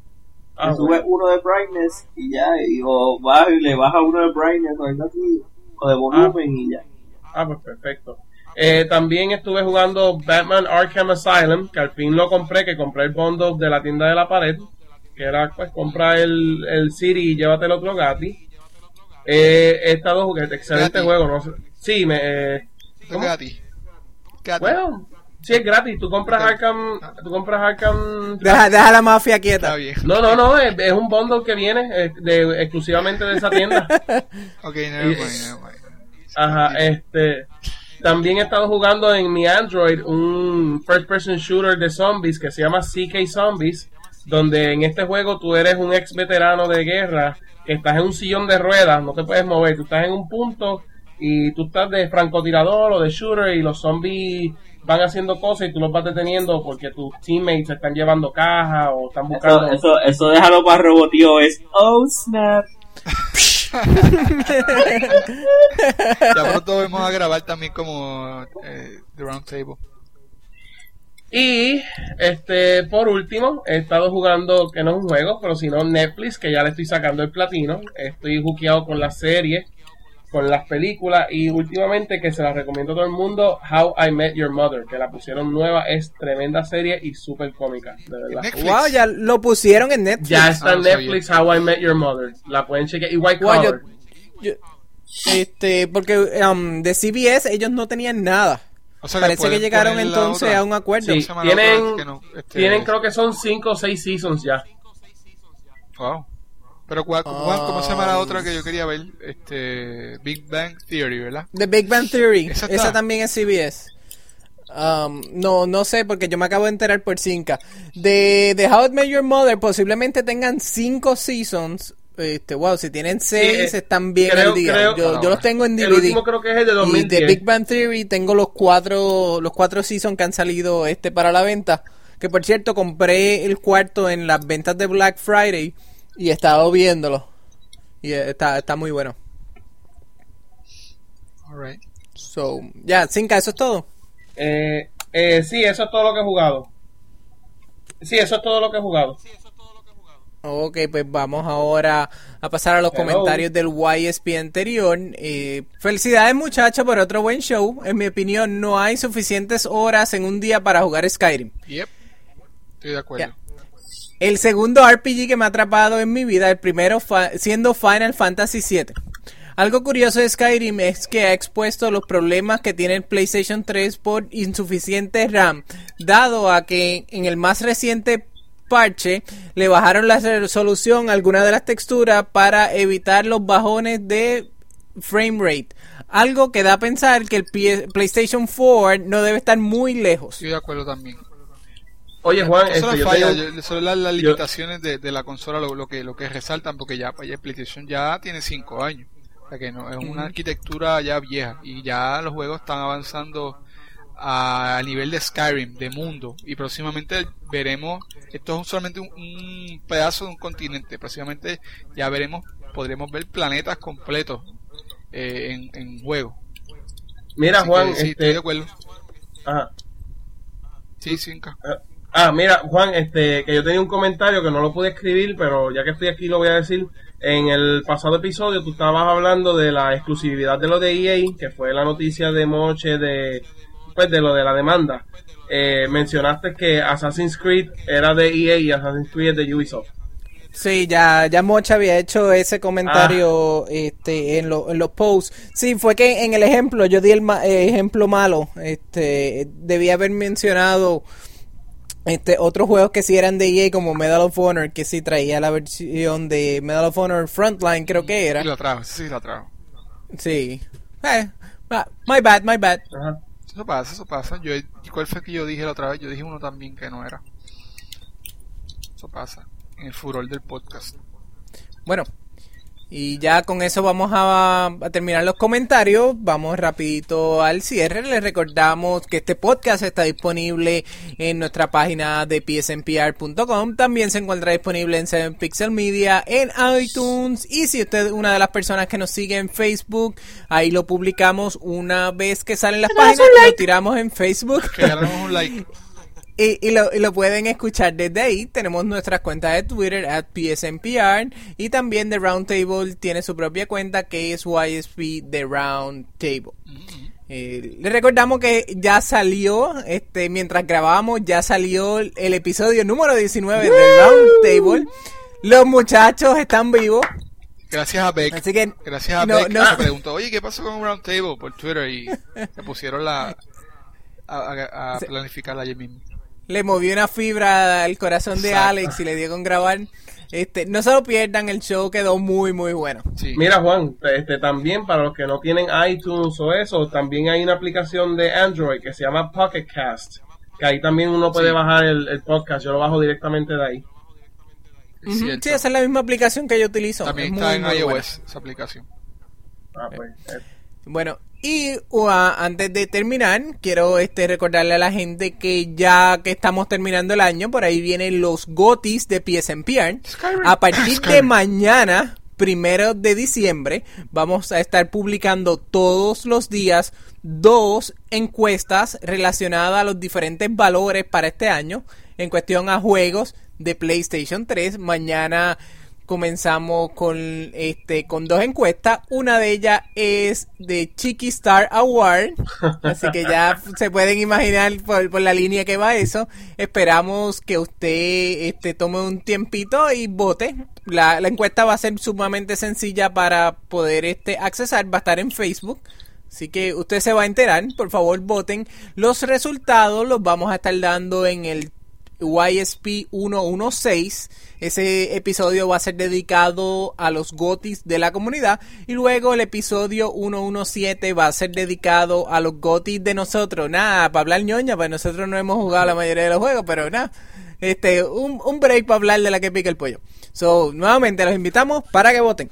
Speaker 2: ya. Le subes uno de brightness y ya, o vas y le bajas uno de brightness o algo así. o de volumen y ya.
Speaker 3: Pues perfecto. También estuve jugando Batman Arkham Asylum, que al fin lo compré, que compré el bundle de la tienda de la pared, que era pues compra el CD y llévate el otro gratis. He estado jugando, excelente juego, no sé. Sí,
Speaker 4: ¿Cómo? Gratis.
Speaker 3: Bueno, sí es gratis, tú compras Arkham.
Speaker 1: Deja la mafia quieta.
Speaker 4: Está bien.
Speaker 3: No, es un bundle que viene exclusivamente de esa tienda.
Speaker 4: Ok, never mind.
Speaker 3: Ajá, también he estado jugando en mi Android un first person shooter de zombies que se llama CK Zombies, donde en este juego tú eres un ex veterano de guerra que estás en un sillón de ruedas, no te puedes mover, tú estás en un punto y tú estás de francotirador o de shooter y los zombies van haciendo cosas y tú los vas deteniendo porque tus teammates están llevando cajas o están buscando...
Speaker 2: Eso déjalo para Robotio, es oh snap.
Speaker 4: Ya pronto vamos a grabar también como The Round Table.
Speaker 3: Y por último he estado jugando, que no es un juego, pero sino Netflix, que ya le estoy sacando el platino. Estoy juqueado con las series, con las películas, y últimamente, que se las recomiendo a todo el mundo, How I Met Your Mother, que la pusieron nueva. Es tremenda serie y súper cómica, de verdad.
Speaker 4: Netflix.
Speaker 1: Wow, ya lo pusieron en Netflix.
Speaker 3: Ya está en
Speaker 4: no
Speaker 3: Netflix, How I Met Your Mother. La pueden chequear. Y White Collar.
Speaker 1: Porque de CBS ellos no tenían nada.
Speaker 4: O sea,
Speaker 1: Parece que
Speaker 4: pueden
Speaker 1: llegaron
Speaker 4: poner la
Speaker 1: entonces
Speaker 4: otra.
Speaker 1: a un acuerdo.
Speaker 3: Sí,
Speaker 4: ¿Cómo se llama la
Speaker 3: tienen,
Speaker 4: otra que no?
Speaker 3: tienen creo que son 5 o 6 seasons ya.
Speaker 4: Wow. Pero ¿cómo se llama la otra que yo quería ver? Big Bang Theory, ¿verdad?
Speaker 1: The Big Bang Theory.
Speaker 4: Esa
Speaker 1: Esa también es CBS. No sé, porque yo me acabo de enterar por Cinca. De How I Met Your Mother posiblemente tengan 5 seasons. Wow, si tienen 6 están bien al día. Yo los tengo en DVD.
Speaker 3: El último creo que es el de 2010.
Speaker 1: Y de Big Bang Theory tengo los cuatro seasons que han salido para la venta. Que por cierto, compré el cuarto en las ventas de Black Friday y he estado viéndolo. Y está muy bueno.
Speaker 4: Alright.
Speaker 1: So, Cinca, ¿eso es todo?
Speaker 3: Sí, eso es todo lo que he jugado.
Speaker 1: Ok, pues vamos ahora a pasar a los comentarios del YSP anterior. Felicidades, muchachos, por otro buen show. En mi opinión, no hay suficientes horas en un día para jugar Skyrim.
Speaker 4: Yep. Estoy de acuerdo.
Speaker 1: El segundo RPG que me ha atrapado en mi vida, el primero siendo Final Fantasy VII. Algo curioso de Skyrim es que ha expuesto los problemas que tiene el PlayStation 3 por insuficiente RAM, dado a que en el más reciente parche le bajaron la resolución a algunas de las texturas para evitar los bajones de frame rate, algo que da a pensar que el PlayStation 4 no debe estar muy lejos.
Speaker 4: Estoy de acuerdo también.
Speaker 3: Oye, Juan,
Speaker 4: son las limitaciones de la consola lo que resaltan, porque ya el PlayStation ya tiene 5 años, o sea que no es una arquitectura ya vieja y ya los juegos están avanzando a nivel de Skyrim, de mundo, y próximamente veremos, esto es solamente un pedazo de un continente, próximamente ya podremos ver planetas completos en juego.
Speaker 3: Mira,
Speaker 4: así
Speaker 3: Juan,
Speaker 4: que, sí, estoy de acuerdo.
Speaker 3: Ajá.
Speaker 4: Sí, Cinca.
Speaker 3: Mira, Juan, que yo tenía un comentario que no lo pude escribir, pero ya que estoy aquí lo voy a decir. En el pasado episodio tú estabas hablando de la exclusividad de lo de EA, que fue la noticia de Moche de lo de la demanda. Mencionaste que Assassin's Creed era de EA y Assassin's Creed es de Ubisoft.
Speaker 1: Sí, ya Mocha había hecho ese comentario en los posts. Sí, fue que en el ejemplo yo di el ejemplo malo. Debía haber mencionado otros juegos que sí eran de EA, como Medal of Honor, que sí traía la versión de Medal of Honor Frontline, creo que era.
Speaker 4: Sí, lo trajo. Sí.
Speaker 1: My bad.
Speaker 3: Ajá.
Speaker 4: Eso pasa. ¿Cuál fue que yo dije la otra vez? Yo dije uno también que no era. Eso pasa. En el furor del podcast.
Speaker 1: Bueno, y ya con eso vamos a terminar los comentarios. Vamos rapidito al cierre. Les recordamos que este podcast está disponible en nuestra página de psnpr.com. También se encuentra disponible en 7pixel Media, en iTunes. Y si usted es una de las personas que nos sigue en Facebook, ahí lo publicamos una vez que salen las páginas. Lo tiramos en Facebook.
Speaker 4: Regalamos un like.
Speaker 1: Y lo pueden escuchar desde ahí. Tenemos nuestras cuentas de Twitter @PSNPR y también The Roundtable tiene su propia cuenta que es YSP The Roundtable. Les recordamos que ya salió, mientras grabábamos, ya salió el episodio número 19 del Roundtable. Los muchachos están vivos.
Speaker 4: Gracias a Beck.
Speaker 1: Así que
Speaker 4: Gracias a Beck que me preguntó, oye, ¿qué pasó con Roundtable? Por Twitter y me pusieron a planificarla ayer mismo.
Speaker 1: Le movió una fibra al corazón de Alex y le dio con grabar. No se lo pierdan, el show quedó muy, muy bueno.
Speaker 4: Sí.
Speaker 3: Mira, Juan, también para los que no tienen iTunes o eso, también hay una aplicación de Android que se llama Pocket Cast, que ahí también uno puede bajar el podcast. Yo lo bajo directamente de ahí.
Speaker 1: Sí, esa es la misma aplicación que yo utilizo.
Speaker 4: También
Speaker 1: es
Speaker 4: está
Speaker 1: muy,
Speaker 4: en
Speaker 1: muy
Speaker 4: iOS
Speaker 1: buena.
Speaker 4: esa aplicación.
Speaker 3: Pues,
Speaker 1: Bueno, y antes de terminar, quiero recordarle a la gente que ya que estamos terminando el año, por ahí vienen los GOTYs de PSNPR. A partir de mañana, 1 de diciembre, vamos a estar publicando todos los días 2 encuestas relacionadas a los diferentes valores para este año en cuestión a juegos de PlayStation 3. Mañana comenzamos con 2 encuestas. Una de ellas es de Chiqui Star Award, así que ya se pueden imaginar por la línea que va eso. Esperamos que usted tome un tiempito y vote. La encuesta va a ser sumamente sencilla para poder accesar, va a estar en Facebook. Así que usted se va a enterar, por favor voten. Los resultados los vamos a estar dando en el YSP 116. Ese episodio va a ser dedicado a los GOTYs de la comunidad. Y luego el episodio 117 va a ser dedicado a los GOTYs de nosotros. Nada, para hablar ñoña, pues nosotros no hemos jugado la mayoría de los juegos, pero nada. Un break para hablar de la que pica el pollo. So, nuevamente los invitamos para que voten.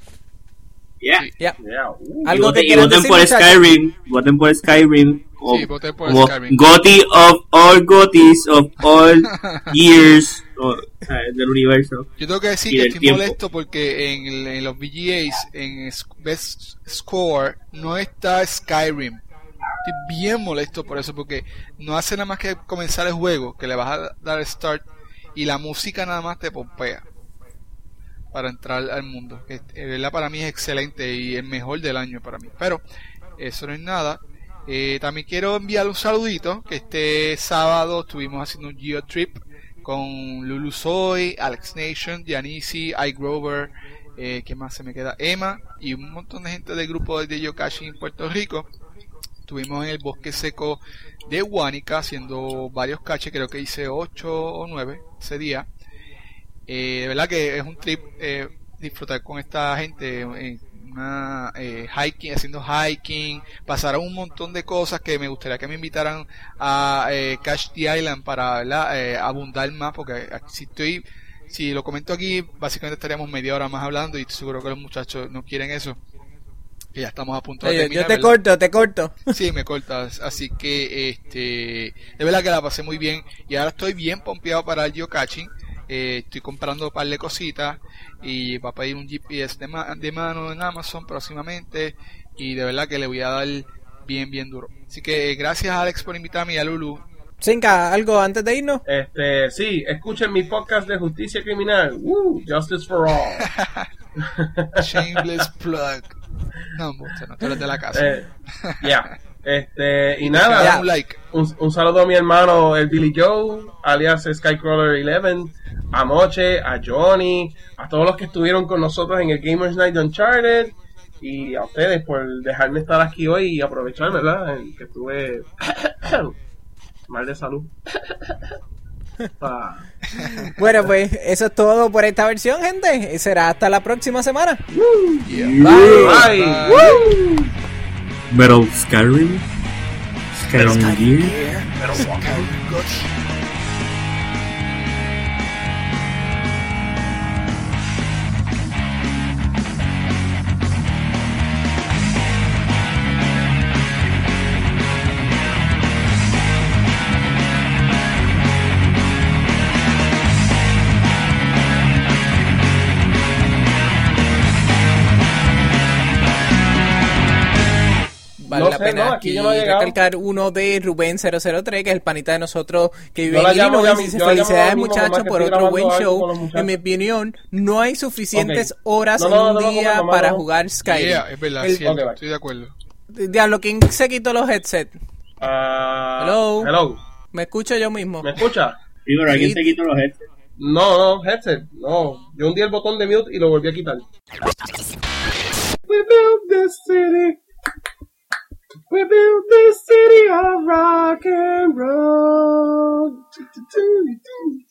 Speaker 1: Algo que
Speaker 2: y voten por Skyrim. Voten por Skyrim.
Speaker 4: Sí, voten por Skyrim.
Speaker 2: GOTY of all GOTYs of all years del universo.
Speaker 4: Yo tengo que decir que estoy molesto porque en los VGAs, en Best Score, no está Skyrim. Estoy bien molesto por eso, porque no hace nada más que comenzar el juego, que le vas a dar start y la música nada más te pompea para entrar al mundo. ¿Verdad? Para mí es excelente y el mejor del año para mí. Pero eso no es nada. También quiero enviar un saludito, que este sábado estuvimos haciendo un Geo Trip con Lulu Soy, Alex Nation, Giannissi, iGrover, ¿qué más se me queda? Emma y un montón de gente del grupo de Yokashi en Puerto Rico. Estuvimos en el bosque seco de Huánica haciendo varios caches, creo que hice 8 o 9 ese día. De verdad que es un trip disfrutar con esta gente, hiking, haciendo hiking, pasaron un montón de cosas que me gustaría que me invitaran a Cash the Island para abundar más, porque si lo comento aquí básicamente estaríamos media hora más hablando y estoy seguro que los muchachos no quieren eso, que ya estamos a punto de terminar.
Speaker 1: Yo te corto.
Speaker 4: Sí, me cortas, así que de verdad que la pasé muy bien y ahora estoy bien pompeado para el geocaching. Estoy comprando un par de cositas y va a pedir un GPS de mano en Amazon próximamente y de verdad que le voy a dar bien duro. Así que gracias Alex por invitarme y a Lulu.
Speaker 1: Cinca, ¿algo antes de irnos?
Speaker 3: Sí, escuchen mi podcast de Justicia Criminal. Justice for All.
Speaker 4: Shameless plug. No, tú eres de la casa.
Speaker 3: Y nada,
Speaker 4: like.
Speaker 3: un saludo a mi hermano el Billy Joe, alias Skycrawler 11, a Moche, a Johnny, a todos los que estuvieron con nosotros en el Gamers Night de Uncharted y a ustedes por dejarme estar aquí hoy y aprovechar, ¿verdad? Que estuve mal de salud.
Speaker 1: Bueno, pues eso es todo por esta versión, gente. Será hasta la próxima semana.
Speaker 3: Bye.
Speaker 2: Metal Skyrim, Skyrim Gear,
Speaker 1: vale
Speaker 3: No
Speaker 1: la
Speaker 3: sé,
Speaker 1: pena
Speaker 3: no,
Speaker 1: aquí
Speaker 3: aquí yo no he llegado.
Speaker 1: recalcar uno de Rubén 003, que es el panita de nosotros que vive
Speaker 3: Yo la
Speaker 1: en
Speaker 3: llamo
Speaker 1: Illinois.
Speaker 3: ya
Speaker 1: Dice,
Speaker 3: yo la llamo
Speaker 1: felicidades
Speaker 3: ahora mismo, mamá,
Speaker 1: muchachos
Speaker 3: que
Speaker 1: por
Speaker 3: estoy
Speaker 1: otro buen
Speaker 3: grabando algo
Speaker 1: show.
Speaker 3: con los muchachos.
Speaker 1: En mi opinión, no hay suficientes
Speaker 3: Ok.
Speaker 1: horas
Speaker 3: No,
Speaker 1: en
Speaker 3: no,
Speaker 1: un
Speaker 3: no, no,
Speaker 1: día
Speaker 3: mamá,
Speaker 1: para
Speaker 3: no.
Speaker 1: jugar Skyrim.
Speaker 4: Yeah, es verdad,
Speaker 1: El-
Speaker 4: cierto,
Speaker 3: Ok, bye.
Speaker 4: estoy de acuerdo.
Speaker 1: Diablo, ¿quién se quitó los headsets? Hello.
Speaker 3: Hello.
Speaker 1: ¿Me escucho yo mismo?
Speaker 3: ¿Me escucha?
Speaker 2: Sí, pero alguien
Speaker 1: Sí.
Speaker 2: se quitó los headsets.
Speaker 3: No, headset. No. Yo hundí el botón de mute y lo volví a quitar. We built this city. We built this city of rock and roll.